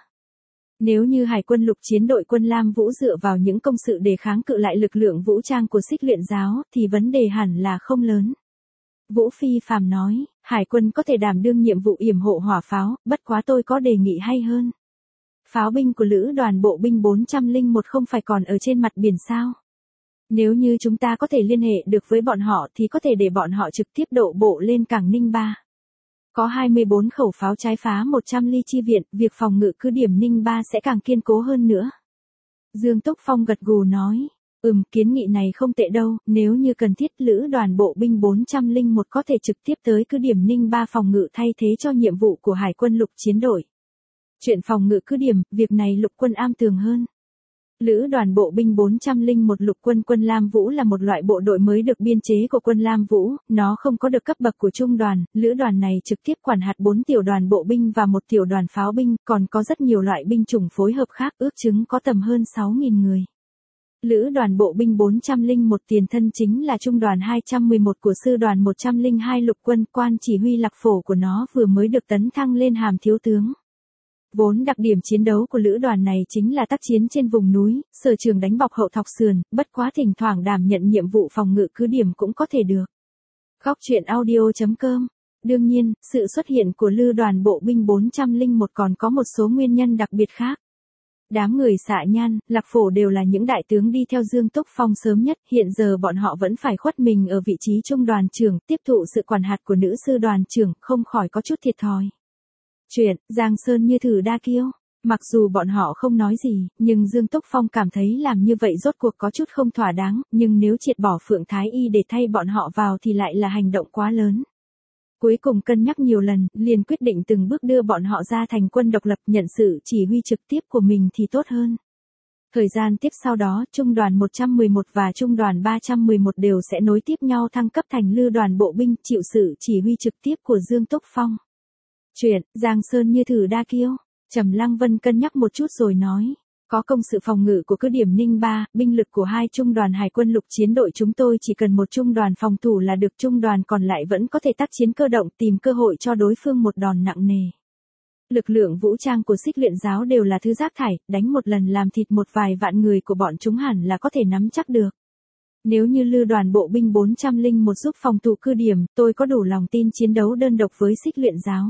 Nếu như Hải quân lục chiến đội quân Lam Vũ dựa vào những công sự để kháng cự lại lực lượng vũ trang của Xích Luyện giáo, thì vấn đề hẳn là không lớn. Vũ Phi Phàm nói, Hải quân có thể đảm đương nhiệm vụ yểm hộ hỏa pháo, bất quá tôi có đề nghị hay hơn. Pháo binh của lữ đoàn bộ binh bốn trăm lẻ một không phải còn ở trên mặt biển sao? Nếu như chúng ta có thể liên hệ được với bọn họ thì có thể để bọn họ trực tiếp đổ bộ lên cảng Ninh Ba. Có hai mươi bốn khẩu pháo trái phá một trăm ly chi viện, việc phòng ngự cứ điểm Ninh Ba sẽ càng kiên cố hơn nữa. Dương Túc Phong gật gù nói, ừm, kiến nghị này không tệ đâu, nếu như cần thiết lữ đoàn bộ binh bốn trăm lẻ một có thể trực tiếp tới cứ điểm Ninh Ba phòng ngự thay thế cho nhiệm vụ của Hải quân lục chiến đội. Chuyện phòng ngự cứ điểm, việc này lục quân am tường hơn. Lữ đoàn bộ binh bốn trăm lẻ một lục quân quân Lam Vũ là một loại bộ đội mới được biên chế của quân Lam Vũ, nó không có được cấp bậc của trung đoàn, lữ đoàn này trực tiếp quản hạt bốn tiểu đoàn bộ binh và một tiểu đoàn pháo binh, còn có rất nhiều loại binh chủng phối hợp khác, ước chứng có tầm hơn sáu nghìn người. Lữ đoàn bộ binh bốn trăm lẻ một tiền thân chính là trung đoàn hai trăm mười một của sư đoàn một trăm lẻ hai lục quân, quan chỉ huy Lạc Phổ của nó vừa mới được tấn thăng lên hàm thiếu tướng. Vốn đặc điểm chiến đấu của lữ đoàn này chính là tác chiến trên vùng núi, sở trường đánh bọc hậu thọc sườn, bất quá thỉnh thoảng đảm nhận nhiệm vụ phòng ngự cứ điểm cũng có thể được. Góc truyện audio chấm com. Đương nhiên, sự xuất hiện của lữ đoàn bộ binh bốn trăm lẻ một còn có một số nguyên nhân đặc biệt khác. Đám người Xạ Nhan, Lạc Phổ đều là những đại tướng đi theo Dương Túc Phong sớm nhất, hiện giờ bọn họ vẫn phải khuất mình ở vị trí trung đoàn trưởng, tiếp thụ sự quản hạt của nữ sư đoàn trưởng, không khỏi có chút thiệt thòi. Chuyện, Giang Sơn như thử đa kiêu. Mặc dù bọn họ không nói gì, nhưng Dương Túc Phong cảm thấy làm như vậy rốt cuộc có chút không thỏa đáng, nhưng nếu triệt bỏ Phượng Thái Y để thay bọn họ vào thì lại là hành động quá lớn. Cuối cùng cân nhắc nhiều lần, liền quyết định từng bước đưa bọn họ ra thành quân độc lập, nhận sự chỉ huy trực tiếp của mình thì tốt hơn. Thời gian tiếp sau đó, trung đoàn một trăm mười một và trung đoàn ba trăm mười một đều sẽ nối tiếp nhau thăng cấp thành lư đoàn bộ binh, chịu sự chỉ huy trực tiếp của Dương Túc Phong. Chuyện, Giang Sơn như thử đa kiêu. Trầm Lăng Vân cân nhắc một chút rồi nói. Có công sự phòng ngự của cứ điểm Ninh Ba, binh lực của hai trung đoàn hải quân lục chiến đội chúng tôi chỉ cần một trung đoàn phòng thủ là được, trung đoàn còn lại vẫn có thể tác chiến cơ động, tìm cơ hội cho đối phương một đòn nặng nề. Lực lượng vũ trang của Xích Luyện giáo đều là thứ rác thải, đánh một lần làm thịt một vài vạn người của bọn chúng hẳn là có thể nắm chắc được. Nếu như lư đoàn bộ binh bốn trăm lẻ một giúp phòng thủ cứ điểm, tôi có đủ lòng tin chiến đấu đơn độc với Xích Luyện giáo.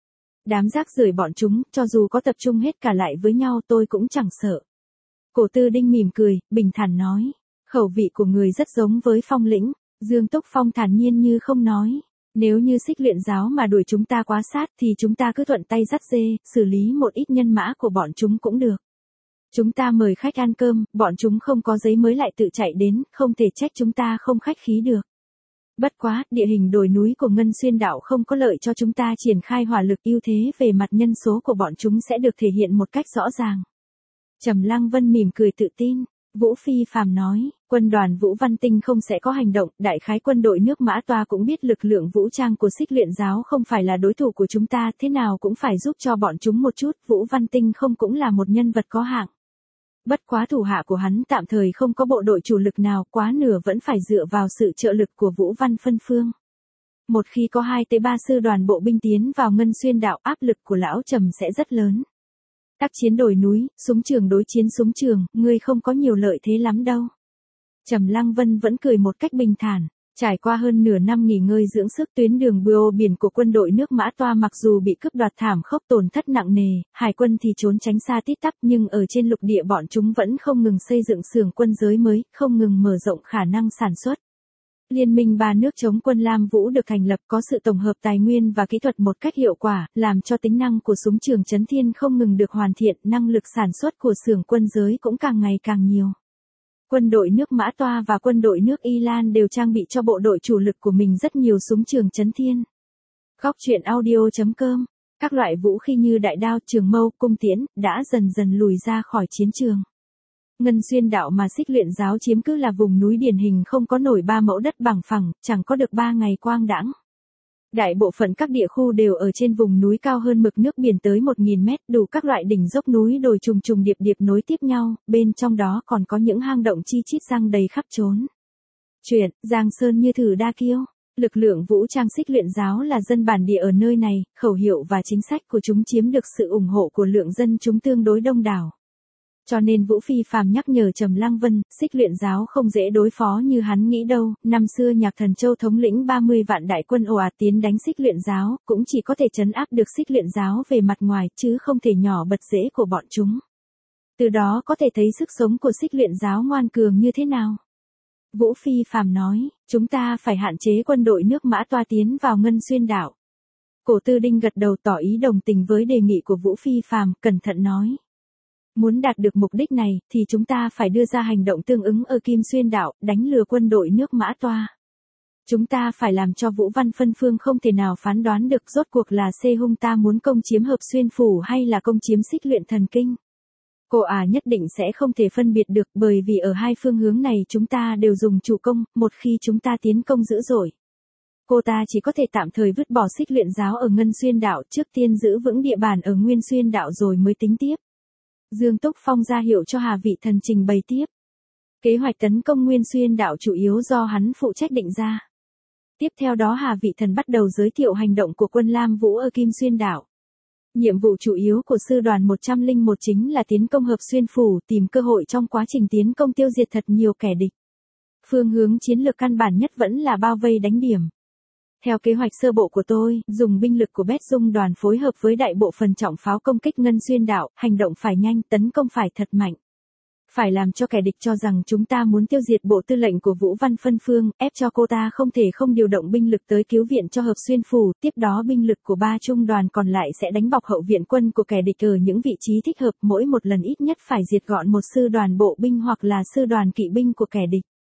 Đám rác rưởi bọn chúng, cho dù có tập trung hết cả lại với nhau tôi cũng chẳng sợ. Cổ Tư Đinh mỉm cười, bình thản nói. Khẩu vị của người rất giống với Phong lĩnh. Dương Túc Phong thản nhiên như không nói. Nếu như Xích Luyện giáo mà đuổi chúng ta quá sát thì chúng ta cứ thuận tay dắt dê, xử lý một ít nhân mã của bọn chúng cũng được. Chúng ta mời khách ăn cơm, bọn chúng không có giấy mới lại tự chạy đến, không thể trách chúng ta không khách khí được. Bất quá, địa hình đồi núi của Ngân Xuyên đảo không có lợi cho chúng ta triển khai hỏa lực, ưu thế về mặt nhân số của bọn chúng sẽ được thể hiện một cách rõ ràng. Trầm Lăng Vân mỉm cười tự tin. Vũ Phi Phàm nói, quân đoàn Vũ Văn Tinh không sẽ có hành động, đại khái quân đội nước Mã Toa cũng biết lực lượng vũ trang của Xích Luyện giáo không phải là đối thủ của chúng ta, thế nào cũng phải giúp cho bọn chúng một chút, Vũ Văn Tinh không cũng là một nhân vật có hạng. Bất quá thủ hạ của hắn tạm thời không có bộ đội chủ lực nào, quá nửa vẫn phải dựa vào sự trợ lực của Vũ Văn phân phương. Một khi có hai tới ba sư đoàn bộ binh tiến vào Ngân Xuyên đảo, áp lực của lão Trầm sẽ rất lớn. Tác chiến đồi núi, súng trường đối chiến súng trường, ngươi không có nhiều lợi thế lắm đâu. Trầm Lăng Vân vẫn cười một cách bình thản. Trải qua hơn nửa năm nghỉ ngơi dưỡng sức, tuyến đường bờ biển của quân đội nước Mã Toa mặc dù bị cướp đoạt thảm khốc, tổn thất nặng nề, hải quân thì trốn tránh xa tít tắp, nhưng ở trên lục địa bọn chúng vẫn không ngừng xây dựng xưởng quân giới mới, không ngừng mở rộng khả năng sản xuất. Liên minh ba nước chống quân Lam Vũ được thành lập, có sự tổng hợp tài nguyên và kỹ thuật một cách hiệu quả, làm cho tính năng của súng trường Chấn Thiên không ngừng được hoàn thiện, năng lực sản xuất của xưởng quân giới cũng càng ngày càng nhiều. Quân đội nước Mã Toa và quân đội nước Y Lan đều trang bị cho bộ đội chủ lực của mình rất nhiều súng trường Chấn Thiên. Góc truyện audio chấm com. Các loại vũ khí như đại đao, trường mâu, cung tiễn đã dần dần lùi ra khỏi chiến trường. Ngân Xuyên đảo mà Xích Luyện giáo chiếm cứ là vùng núi điển hình không có nổi ba mẫu đất bằng phẳng, chẳng có được ba ngày quang đãng. Đại bộ phận các địa khu đều ở trên vùng núi cao hơn mực nước biển tới một nghìn mét, đủ các loại đỉnh dốc núi đồi trùng trùng điệp điệp nối tiếp nhau, bên trong đó còn có những hang động chi chít răng đầy khắp trốn. Chuyện, Giang Sơn như thử đa kiêu. Lực lượng vũ trang Xích Luyện giáo là dân bản địa ở nơi này, khẩu hiệu và chính sách của chúng chiếm được sự ủng hộ của lượng dân chúng tương đối đông đảo. Cho nên Vũ Phi Phàm nhắc nhở Trầm Lăng Vân, Xích Luyện giáo không dễ đối phó như hắn nghĩ đâu, năm xưa Nhạc Thần Châu thống lĩnh ba mươi vạn đại quân ồ ạt tiến đánh Xích Luyện giáo, cũng chỉ có thể trấn áp được Xích Luyện giáo về mặt ngoài, chứ không thể nhỏ bật rễ của bọn chúng. Từ đó có thể thấy sức sống của Xích Luyện giáo ngoan cường như thế nào. Vũ Phi Phàm nói, chúng ta phải hạn chế quân đội nước Mã Toa tiến vào Ngân Xuyên đảo. Cổ Tư Đinh gật đầu tỏ ý đồng tình với đề nghị của Vũ Phi Phàm, cẩn thận nói. Muốn đạt được mục đích này, thì chúng ta phải đưa ra hành động tương ứng ở Kim Xuyên đảo, đánh lừa quân đội nước Mã Toa. Chúng ta phải làm cho Vũ Văn phân phương không thể nào phán đoán được rốt cuộc là Xê Hung ta muốn công chiếm Hợp Xuyên phủ hay là công chiếm Xích Luyện thần kinh. Cô ả nhất định sẽ không thể phân biệt được, bởi vì ở hai phương hướng này chúng ta đều dùng chủ công, một khi chúng ta tiến công dữ dội. Cô ta chỉ có thể tạm thời vứt bỏ Xích Luyện giáo ở Ngân Xuyên đảo, trước tiên giữ vững địa bàn ở Nguyên Xuyên đảo rồi mới tính tiếp. Dương Túc Phong ra hiệu cho Hà Vị Thần trình bày tiếp. Kế hoạch tấn công Nguyên Xuyên đảo chủ yếu do hắn phụ trách định ra. Tiếp theo đó Hà Vị Thần bắt đầu giới thiệu hành động của quân Lam Vũ ở Kim Xuyên đảo. Nhiệm vụ chủ yếu của sư đoàn một trăm lẻ một chính là tiến công Hợp Xuyên phủ, tìm cơ hội trong quá trình tiến công tiêu diệt thật nhiều kẻ địch. Phương hướng chiến lược căn bản nhất vẫn là bao vây đánh điểm. Theo kế hoạch sơ bộ của tôi, dùng binh lực của Bét Dung đoàn phối hợp với đại bộ phần trọng pháo công kích Ngân Xuyên đảo, hành động phải nhanh, tấn công phải thật mạnh. Phải làm cho kẻ địch cho rằng chúng ta muốn tiêu diệt bộ tư lệnh của Vũ Văn phân phương, ép cho cô ta không thể không điều động binh lực tới cứu viện cho Hợp Xuyên phủ, tiếp đó binh lực của ba trung đoàn còn lại sẽ đánh bọc hậu viện quân của kẻ địch ở những vị trí thích hợp, mỗi một lần ít nhất phải diệt gọn một sư đoàn bộ binh hoặc là sư đoàn kỵ binh của kẻ địch.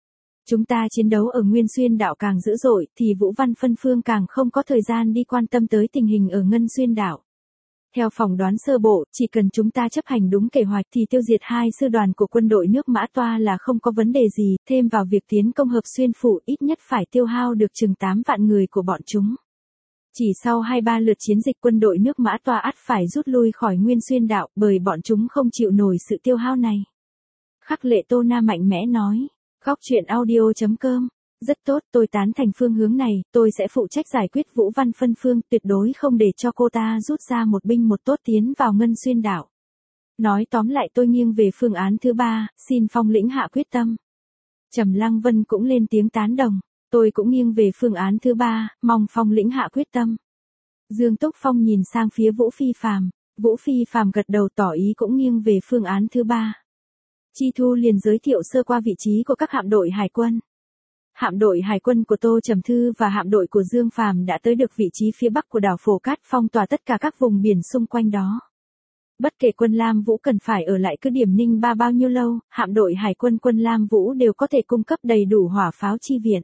Chúng ta chiến đấu ở Nguyên Xuyên đảo càng dữ dội, thì Vũ Văn Phân Phương càng không có thời gian đi quan tâm tới tình hình ở Ngân Xuyên đảo. Theo phỏng đoán sơ bộ, chỉ cần chúng ta chấp hành đúng kế hoạch thì tiêu diệt hai sư đoàn của quân đội nước Mã Toa là không có vấn đề gì, thêm vào việc tiến công Hợp Xuyên phủ ít nhất phải tiêu hao được chừng tám vạn người của bọn chúng. Chỉ sau hai ba lượt chiến dịch quân đội nước Mã Toa ắt phải rút lui khỏi Nguyên Xuyên đảo bởi bọn chúng không chịu nổi sự tiêu hao này. Khắc Lệ Tô Na mạnh mẽ nói. Góc truyện audio chấm com. Rất tốt, tôi tán thành phương hướng này, tôi sẽ phụ trách giải quyết Vũ Văn Phân Phương, tuyệt đối không để cho cô ta rút ra một binh một tốt tiến vào Ngân Xuyên đảo. Nói tóm lại tôi nghiêng về phương án thứ ba, xin Phong lĩnh hạ quyết tâm. Trầm Lăng Vân cũng lên tiếng tán đồng, tôi cũng nghiêng về phương án thứ ba, mong Phong lĩnh hạ quyết tâm. Dương Túc Phong nhìn sang phía Vũ Phi Phàm, Vũ Phi Phàm gật đầu tỏ ý cũng nghiêng về phương án thứ ba. Chi Thu liền giới thiệu sơ qua vị trí của các hạm đội hải quân. Hạm đội hải quân của Tô Trầm Thư và hạm đội của Dương Phàm đã tới được vị trí phía bắc của đảo Phổ Cát, phong tỏa tất cả các vùng biển xung quanh đó. Bất kể quân Lam Vũ cần phải ở lại cứ điểm Ninh Ba bao nhiêu lâu, hạm đội hải quân quân Lam Vũ đều có thể cung cấp đầy đủ hỏa pháo chi viện.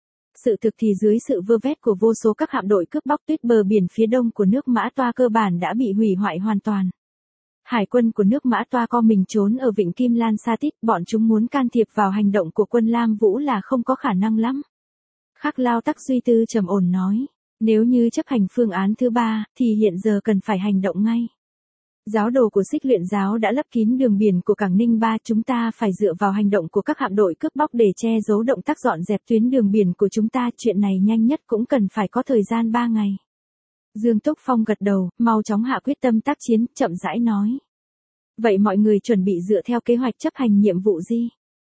Sự thực thì dưới sự vơ vét của vô số các hạm đội cướp bóc, tuyết bờ biển phía đông của nước Mã Toa cơ bản đã bị hủy hoại hoàn toàn. Hải quân của nước Mã Toa co mình trốn ở vịnh Kim Lan Sa Tít, bọn chúng muốn can thiệp vào hành động của quân Lam Vũ là không có khả năng lắm. Khắc Lao Tắc suy tư trầm ổn nói, nếu như chấp hành phương án thứ ba, thì hiện giờ cần phải hành động ngay. Giáo đồ của Xích Luyện giáo đã lấp kín đường biển của cảng Ninh Ba, chúng ta phải dựa vào hành động của các hạm đội cướp bóc để che giấu động tác dọn dẹp tuyến đường biển của chúng ta, chuyện này nhanh nhất cũng cần phải có thời gian ba ngày. Dương Túc Phong gật đầu, mau chóng hạ quyết tâm tác chiến, chậm rãi nói. Vậy mọi người chuẩn bị dựa theo kế hoạch chấp hành nhiệm vụ gì?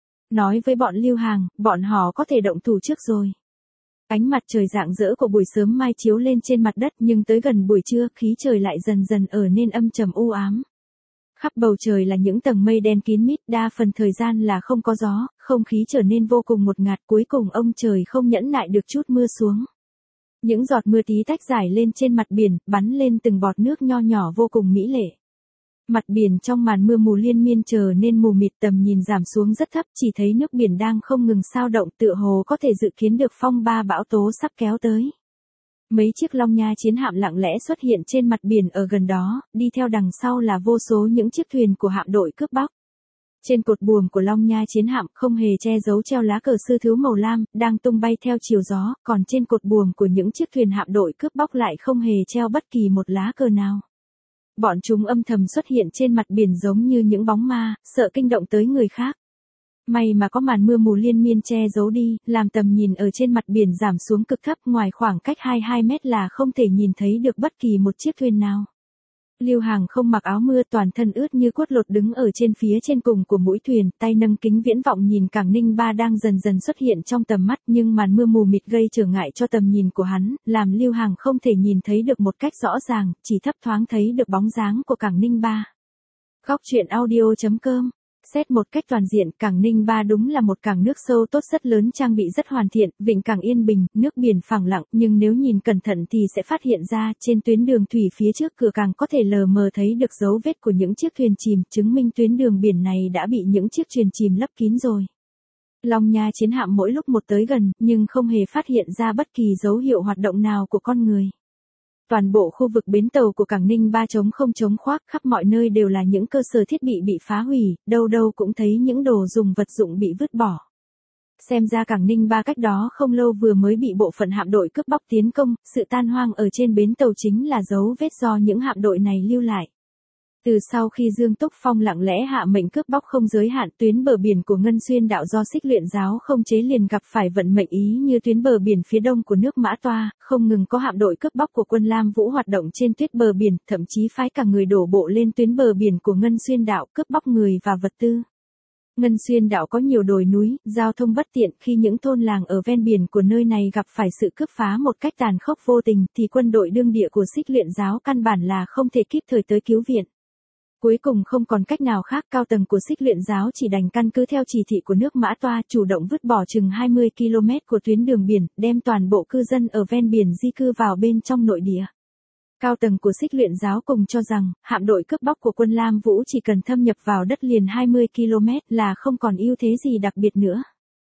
Nói với bọn Lưu Hàng, bọn họ có thể động thủ trước rồi. Ánh mặt trời rạng rỡ của buổi sớm mai chiếu lên trên mặt đất, nhưng tới gần buổi trưa, khí trời lại dần dần ở nên âm trầm u ám. Khắp bầu trời là những tầng mây đen kín mít, đa phần thời gian là không có gió, không khí trở nên vô cùng ngột ngạt, cuối cùng ông trời không nhẫn nại được chút mưa xuống. Những giọt mưa tí tách rải lên trên mặt biển, bắn lên từng bọt nước nho nhỏ vô cùng mỹ lệ. Mặt biển trong màn mưa mù liên miên trở nên mù mịt, tầm nhìn giảm xuống rất thấp, chỉ thấy nước biển đang không ngừng xao động, tựa hồ có thể dự kiến được phong ba bão tố sắp kéo tới. Mấy chiếc Long Nha chiến hạm lặng lẽ xuất hiện trên mặt biển ở gần đó, đi theo đằng sau là vô số những chiếc thuyền của hạm đội cướp bóc. Trên cột buồm của Long Nha chiến hạm không hề che giấu treo lá cờ sư thiếu màu lam, đang tung bay theo chiều gió, còn trên cột buồm của những chiếc thuyền hạm đội cướp bóc lại không hề treo bất kỳ một lá cờ nào. Bọn chúng âm thầm xuất hiện trên mặt biển giống như những bóng ma, sợ kinh động tới người khác. May mà có màn mưa mù liên miên che giấu đi, làm tầm nhìn ở trên mặt biển giảm xuống cực thấp, ngoài khoảng cách hai mươi hai mét là không thể nhìn thấy được bất kỳ một chiếc thuyền nào. Lưu Hàng không mặc áo mưa, toàn thân ướt như cốt lột đứng ở trên phía trên cùng của mũi thuyền, tay nâng kính viễn vọng nhìn cảng Ninh Ba đang dần dần xuất hiện trong tầm mắt, nhưng màn mưa mù mịt gây trở ngại cho tầm nhìn của hắn, làm Lưu Hàng không thể nhìn thấy được một cách rõ ràng, chỉ thấp thoáng thấy được bóng dáng của cảng Ninh Ba. Góc truyện audio chấm com. Xét một cách toàn diện, cảng Ninh Ba đúng là một cảng nước sâu tốt rất lớn, trang bị rất hoàn thiện, vịnh cảng yên bình, nước biển phẳng lặng, nhưng nếu nhìn cẩn thận thì sẽ phát hiện ra, trên tuyến đường thủy phía trước cửa cảng có thể lờ mờ thấy được dấu vết của những chiếc thuyền chìm, chứng minh tuyến đường biển này đã bị những chiếc thuyền chìm lấp kín rồi. Long Nha chiến hạm mỗi lúc một tới gần, nhưng không hề phát hiện ra bất kỳ dấu hiệu hoạt động nào của con người. Toàn bộ khu vực bến tàu của cảng Ninh Ba trống không trống khoác, khắp mọi nơi đều là những cơ sở thiết bị bị phá hủy, đâu đâu cũng thấy những đồ dùng vật dụng bị vứt bỏ. Xem ra cảng Ninh Ba cách đó không lâu vừa mới bị bộ phận hạm đội cướp bóc tiến công, sự tan hoang ở trên bến tàu chính là dấu vết do những hạm đội này lưu lại. Từ sau khi Dương Túc Phong lặng lẽ hạ mệnh cướp bóc không giới hạn, tuyến bờ biển của Ngân Xuyên đạo do Xích Luyện giáo không chế liền gặp phải vận mệnh ý như tuyến bờ biển phía đông của nước Mã Toa, không ngừng có hạm đội cướp bóc của quân Lam Vũ hoạt động trên tuyết bờ biển, thậm chí phái cả người đổ bộ lên tuyến bờ biển của Ngân Xuyên đạo cướp bóc người và vật tư. Ngân Xuyên đạo có nhiều đồi núi, giao thông bất tiện, khi những thôn làng ở ven biển của nơi này gặp phải sự cướp phá một cách tàn khốc vô tình thì quân đội đương địa của Xích Luyện giáo căn bản là không thể kịp thời tới cứu viện. Cuối cùng không còn cách nào khác, cao tầng của Xích Luyện giáo chỉ đành căn cứ theo chỉ thị của nước Mã Toa, chủ động vứt bỏ chừng hai mươi ki lô mét của tuyến đường biển, đem toàn bộ cư dân ở ven biển di cư vào bên trong nội địa. Cao tầng của Xích Luyện giáo cùng cho rằng, hạm đội cướp bóc của quân Lam Vũ chỉ cần thâm nhập vào đất liền hai mươi ki lô mét là không còn ưu thế gì đặc biệt nữa.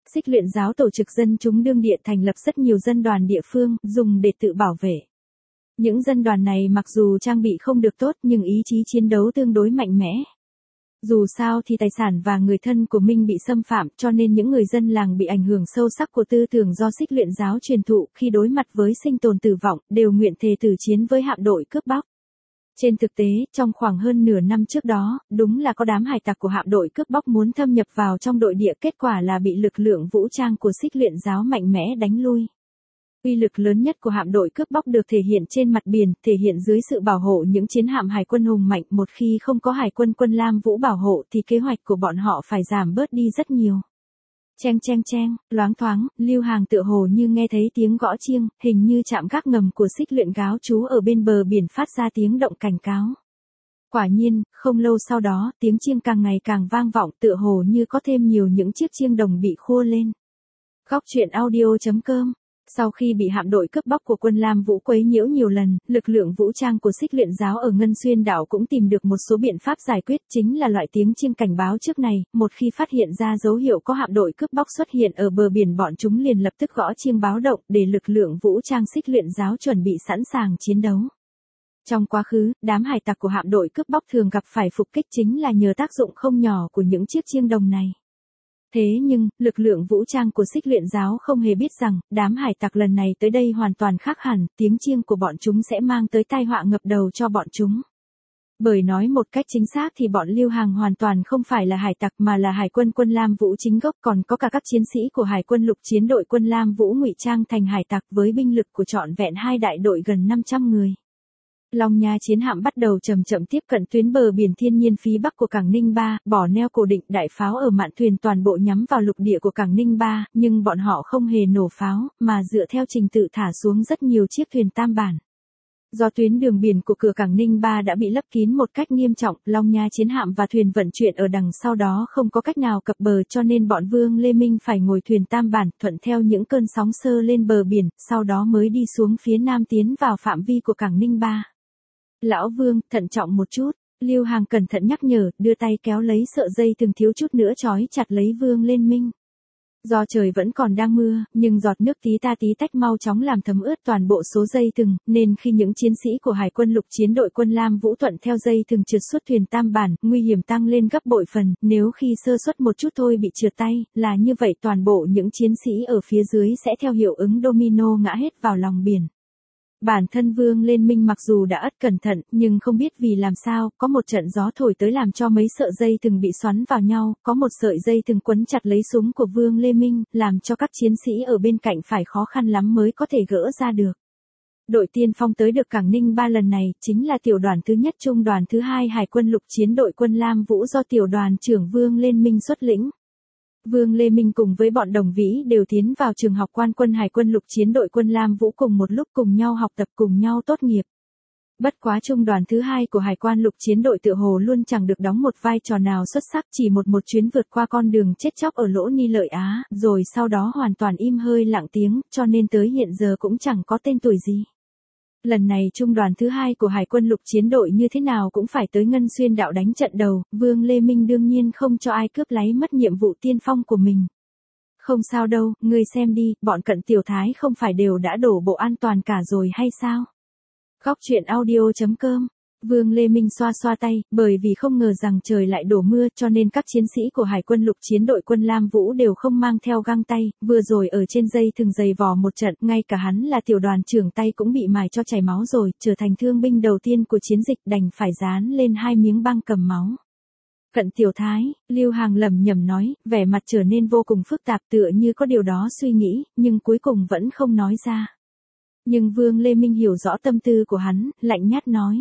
Xích Luyện giáo tổ chức dân chúng đương địa thành lập rất nhiều dân đoàn địa phương, dùng để tự bảo vệ. Những dân đoàn này mặc dù trang bị không được tốt nhưng ý chí chiến đấu tương đối mạnh mẽ. Dù sao thì tài sản và người thân của Minh bị xâm phạm, cho nên những người dân làng bị ảnh hưởng sâu sắc của tư tưởng do Xích Luyện giáo truyền thụ, khi đối mặt với sinh tồn tử vong, đều nguyện thề tử chiến với hạm đội cướp bóc. Trên thực tế, trong khoảng hơn nửa năm trước đó, đúng là có đám hải tặc của hạm đội cướp bóc muốn thâm nhập vào trong đội địa, kết quả là bị lực lượng vũ trang của Xích Luyện giáo mạnh mẽ đánh lui. Uy lực lớn nhất của hạm đội cướp bóc được thể hiện trên mặt biển, thể hiện dưới sự bảo hộ những chiến hạm hải quân hùng mạnh. Một khi không có hải quân quân Lam Vũ bảo hộ thì kế hoạch của bọn họ phải giảm bớt đi rất nhiều. Cheng cheng cheng, loáng thoáng, Lưu Hàng tựa hồ như nghe thấy tiếng gõ chiêng, hình như trạm gác ngầm của Xích Luyện giáo trú ở bên bờ biển phát ra tiếng động cảnh cáo. Quả nhiên, không lâu sau đó, tiếng chiêng càng ngày càng vang vọng, tựa hồ như có thêm nhiều những chiếc chiêng đồng bị khua lên. Góc truyện audio chấm com. Sau khi bị hạm đội cướp bóc của quân Lam Vũ quấy nhiễu nhiều lần, lực lượng vũ trang của Xích Luyện giáo ở Ngân Xuyên đảo cũng tìm được một số biện pháp giải quyết, chính là loại tiếng chiêng cảnh báo trước này. Một khi phát hiện ra dấu hiệu có hạm đội cướp bóc xuất hiện ở bờ biển, bọn chúng liền lập tức gõ chiêng báo động để lực lượng vũ trang Xích Luyện giáo chuẩn bị sẵn sàng chiến đấu. Trong quá khứ, đám hải tặc của hạm đội cướp bóc thường gặp phải phục kích chính là nhờ tác dụng không nhỏ của những chiếc chiêng đồng này. Thế nhưng, lực lượng vũ trang của Xích Luyện giáo không hề biết rằng, đám hải tặc lần này tới đây hoàn toàn khác hẳn, tiếng chiêng của bọn chúng sẽ mang tới tai họa ngập đầu cho bọn chúng. Bởi nói một cách chính xác thì bọn Lưu Hàng hoàn toàn không phải là hải tặc mà là hải quân quân Lam Vũ chính gốc, còn có cả các chiến sĩ của hải quân lục chiến đội quân Lam Vũ ngụy trang thành hải tặc với binh lực của trọn vẹn hai đại đội gần năm trăm người. Long Nha chiến hạm bắt đầu chậm chậm tiếp cận tuyến bờ biển thiên nhiên phía bắc của cảng Ninh Ba, bỏ neo cố định, đại pháo ở mạn thuyền toàn bộ nhắm vào lục địa của cảng Ninh Ba, nhưng bọn họ không hề nổ pháo, mà dựa theo trình tự thả xuống rất nhiều chiếc thuyền tam bản. Do tuyến đường biển của cửa cảng Ninh Ba đã bị lấp kín một cách nghiêm trọng, Long Nha chiến hạm và thuyền vận chuyển ở đằng sau đó không có cách nào cập bờ, cho nên bọn Vương Lê Minh phải ngồi thuyền tam bản, thuận theo những cơn sóng sơ lên bờ biển, sau đó mới đi xuống phía nam tiến vào phạm vi của cảng Ninh Ba. Lão Vương, thận trọng một chút, Lưu Hàng cẩn thận nhắc nhở, đưa tay kéo lấy sợi dây từng thiếu chút nữa trói chặt lấy Vương Lê Minh. Do trời vẫn còn đang mưa, nhưng giọt nước tí ta tí tách mau chóng làm thấm ướt toàn bộ số dây thừng, nên khi những chiến sĩ của hải quân lục chiến đội quân Lam Vũ thuận theo dây thừng trượt suốt thuyền tam bản, nguy hiểm tăng lên gấp bội phần, nếu khi sơ suất một chút thôi bị trượt tay, là như vậy toàn bộ những chiến sĩ ở phía dưới sẽ theo hiệu ứng domino ngã hết vào lòng biển. Bản thân Vương Lên Minh mặc dù đã ất cẩn thận, nhưng không biết vì làm sao, có một trận gió thổi tới làm cho mấy sợi dây thừng bị xoắn vào nhau, có một sợi dây thừng quấn chặt lấy súng của Vương Lê Minh, làm cho các chiến sĩ ở bên cạnh phải khó khăn lắm mới có thể gỡ ra được. Đội tiên phong tới được cảng Ninh Ba lần này, chính là tiểu đoàn thứ nhất trung đoàn thứ hai hải quân lục chiến đội quân Lam Vũ do tiểu đoàn trưởng Vương Lên Minh xuất lĩnh. Vương Lê Minh cùng với bọn đồng vĩ đều tiến vào trường học quan quân hải quân lục chiến đội quân Lam Vũ cùng một lúc cùng nhau học tập cùng nhau tốt nghiệp. Bất quá trung đoàn thứ hai của hải quan lục chiến đội tựa hồ luôn chẳng được đóng một vai trò nào xuất sắc, chỉ một một chuyến vượt qua con đường chết chóc ở lỗ Ni Lợi Á, rồi sau đó hoàn toàn im hơi lặng tiếng, cho nên tới hiện giờ cũng chẳng có tên tuổi gì. Lần này trung đoàn thứ hai của hải quân lục chiến đội như thế nào cũng phải tới Ngân Xuyên đảo đánh trận đầu, Vương Lê Minh đương nhiên không cho ai cướp lấy mất nhiệm vụ tiên phong của mình. Không sao đâu, ngươi xem đi, bọn Cận Tiểu Thái không phải đều đã đổ bộ an toàn cả rồi hay sao? Góc truyện audio chấm com. Vương Lê Minh xoa xoa tay, bởi vì không ngờ rằng trời lại đổ mưa cho nên các chiến sĩ của hải quân lục chiến đội quân Lam Vũ đều không mang theo găng tay, vừa rồi ở trên dây thừng dày vò một trận, ngay cả hắn là tiểu đoàn trưởng tay cũng bị mài cho chảy máu rồi, trở thành thương binh đầu tiên của chiến dịch, đành phải dán lên hai miếng băng cầm máu. Cận Tiểu Thái, Lưu Hàng lẩm nhẩm nói, vẻ mặt trở nên vô cùng phức tạp tựa như có điều đó suy nghĩ, nhưng cuối cùng vẫn không nói ra. Nhưng Vương Lê Minh hiểu rõ tâm tư của hắn, lạnh nhạt nói.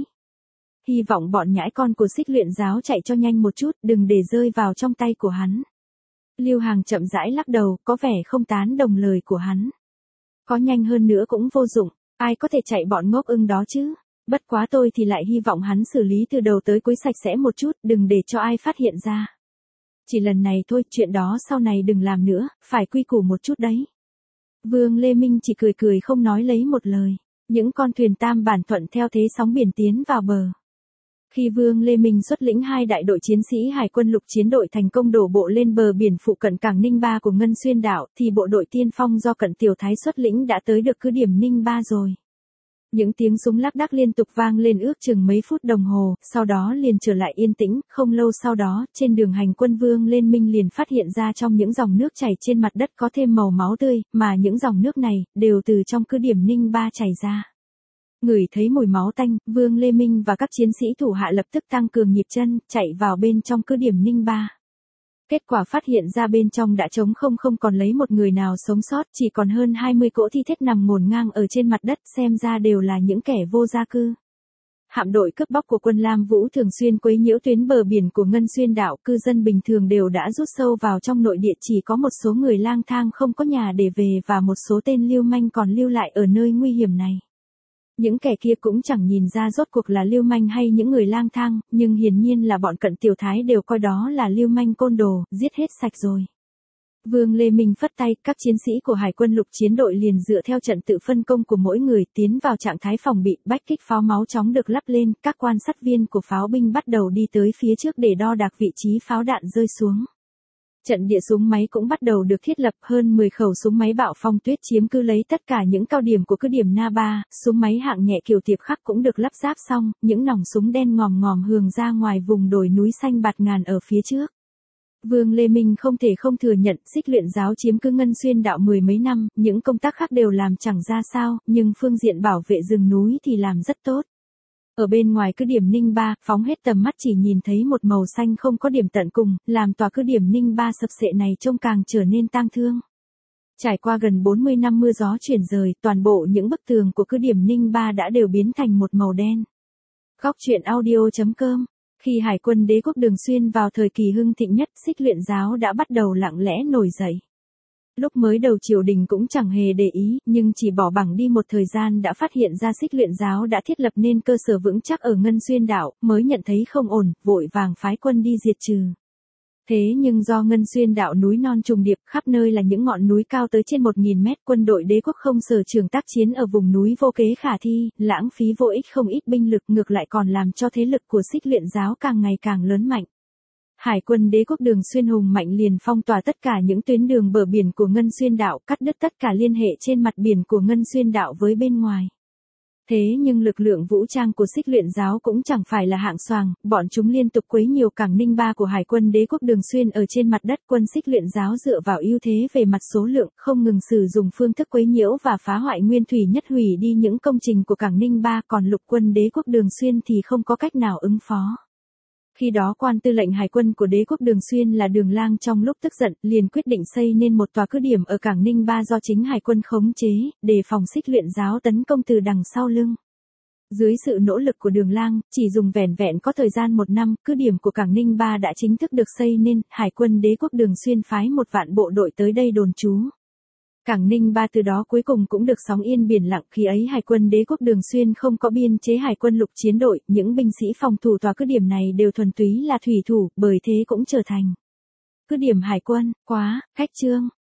Hy vọng bọn nhãi con của Xích Luyện giáo chạy cho nhanh một chút, đừng để rơi vào trong tay của hắn. Lưu Hàng chậm rãi lắc đầu, có vẻ không tán đồng lời của hắn. Có nhanh hơn nữa cũng vô dụng, ai có thể chạy bọn ngốc ưng đó chứ. Bất quá tôi thì lại hy vọng hắn xử lý từ đầu tới cuối sạch sẽ một chút, đừng để cho ai phát hiện ra. Chỉ lần này thôi, chuyện đó sau này đừng làm nữa, phải quy củ một chút đấy. Vương Lê Minh chỉ cười cười không nói lấy một lời. Những con thuyền tam bản thuận theo thế sóng biển tiến vào bờ. Khi Vương Lê Minh xuất lĩnh hai đại đội chiến sĩ Hải quân lục chiến đội thành công đổ bộ lên bờ biển phụ cận cảng Ninh Ba của Ngân Xuyên đảo, thì bộ đội tiên phong do Cận Tiểu Thái xuất lĩnh đã tới được cứ điểm Ninh Ba rồi. Những tiếng súng lác đác liên tục vang lên ước chừng mấy phút đồng hồ, sau đó liền trở lại yên tĩnh. Không lâu sau đó, trên đường hành quân Vương Lê Minh liền phát hiện ra trong những dòng nước chảy trên mặt đất có thêm màu máu tươi, mà những dòng nước này đều từ trong cứ điểm Ninh Ba chảy ra. Ngửi thấy mùi máu tanh, Vương Lê Minh và các chiến sĩ thủ hạ lập tức tăng cường nhịp chân, chạy vào bên trong cứ điểm Ninh Ba. Kết quả phát hiện ra bên trong đã trống không, không còn lấy một người nào sống sót, chỉ còn hơn hai mươi cỗ thi thể nằm ngổn ngang ở trên mặt đất, xem ra đều là những kẻ vô gia cư. Hạm đội cướp bóc của quân Lam Vũ thường xuyên quấy nhiễu tuyến bờ biển của Ngân Xuyên đảo, cư dân bình thường đều đã rút sâu vào trong nội địa, chỉ có một số người lang thang không có nhà để về và một số tên lưu manh còn lưu lại ở nơi nguy hiểm này. Những kẻ kia cũng chẳng nhìn ra rốt cuộc là lưu manh hay những người lang thang, nhưng hiển nhiên là bọn Cận Tiểu Thái đều coi đó là lưu manh côn đồ, giết hết sạch rồi. Vương Lê Minh phất tay, các chiến sĩ của Hải quân lục chiến đội liền dựa theo trận tự phân công của mỗi người tiến vào trạng thái phòng bị. Bách kích pháo máu chóng được lắp lên, các quan sát viên của pháo binh bắt đầu đi tới phía trước để đo đạc vị trí pháo đạn rơi xuống. Trận địa súng máy cũng bắt đầu được thiết lập, hơn mười khẩu súng máy bạo phong tuyết chiếm cứ lấy tất cả những cao điểm của cứ điểm Na Ba, súng máy hạng nhẹ kiểu tiệp khắc cũng được lắp ráp xong, những nòng súng đen ngòm ngòm hường ra ngoài vùng đồi núi xanh bạt ngàn ở phía trước. Vương Lê Minh không thể không thừa nhận, Xích Luyện giáo chiếm cứ Ngân Xuyên đảo mười mấy năm, những công tác khác đều làm chẳng ra sao, nhưng phương diện bảo vệ rừng núi thì làm rất tốt. Ở bên ngoài cứ điểm Ninh Ba, phóng hết tầm mắt chỉ nhìn thấy một màu xanh không có điểm tận cùng, làm tòa cứ điểm Ninh Ba sập sệ này trông càng trở nên tang thương. Trải qua gần bốn mươi năm mưa gió chuyển rời, toàn bộ những bức tường của cứ điểm Ninh Ba đã đều biến thành một màu đen. Góc truyện audio chấm com. Khi Hải quân Đế quốc Đường Xuyên vào thời kỳ hưng thịnh nhất, Xích Luyện giáo đã bắt đầu lặng lẽ nổi dậy. Lúc mới đầu triều đình cũng chẳng hề để ý, nhưng chỉ bỏ bẵng đi một thời gian đã phát hiện ra Xích Luyện giáo đã thiết lập nên cơ sở vững chắc ở Ngân Xuyên đảo, mới nhận thấy không ổn, vội vàng phái quân đi diệt trừ. Thế nhưng do Ngân Xuyên đảo núi non trùng điệp, khắp nơi là những ngọn núi cao tới trên một nghìn mét, quân đội đế quốc không sở trường tác chiến ở vùng núi vô kế khả thi, lãng phí vô ích không ít binh lực, ngược lại còn làm cho thế lực của Xích Luyện giáo càng ngày càng lớn mạnh. Hải quân Đế quốc Đường Xuyên hùng mạnh liền phong tỏa tất cả những tuyến đường bờ biển của Ngân Xuyên đảo, cắt đứt tất cả liên hệ trên mặt biển của Ngân Xuyên đảo với bên ngoài. Thế nhưng lực lượng vũ trang của Xích Luyện giáo cũng chẳng phải là hạng xoàng, bọn chúng liên tục quấy nhiều cảng Ninh Ba của Hải quân Đế quốc Đường Xuyên ở trên mặt đất. Quân Xích Luyện giáo dựa vào ưu thế về mặt số lượng, không ngừng sử dụng phương thức quấy nhiễu và phá hoại nguyên thủy nhất, hủy đi những công trình của cảng Ninh Ba, còn lục quân Đế quốc Đường Xuyên thì không có cách nào ứng phó. Khi đó quan tư lệnh hải quân của Đế quốc Đường Xuyên là Đường Lang trong lúc tức giận, liền quyết định xây nên một tòa cứ điểm ở cảng Ninh Ba do chính hải quân khống chế, đề phòng Xích Luyện giáo tấn công từ đằng sau lưng. Dưới sự nỗ lực của Đường Lang, chỉ dùng vẻn vẹn có thời gian một năm, cứ điểm của cảng Ninh Ba đã chính thức được xây nên, Hải quân Đế quốc Đường Xuyên phái một vạn bộ đội tới đây đồn trú. Cảng Ninh Ba từ đó cuối cùng cũng được sóng yên biển lặng. Khi ấy Hải quân Đế quốc Đường Xuyên không có biên chế hải quân lục chiến đội, những binh sĩ phòng thủ tòa cứ điểm này đều thuần túy là thủy thủ, bởi thế cũng trở thành cứ điểm hải quân. Quá, khách chương.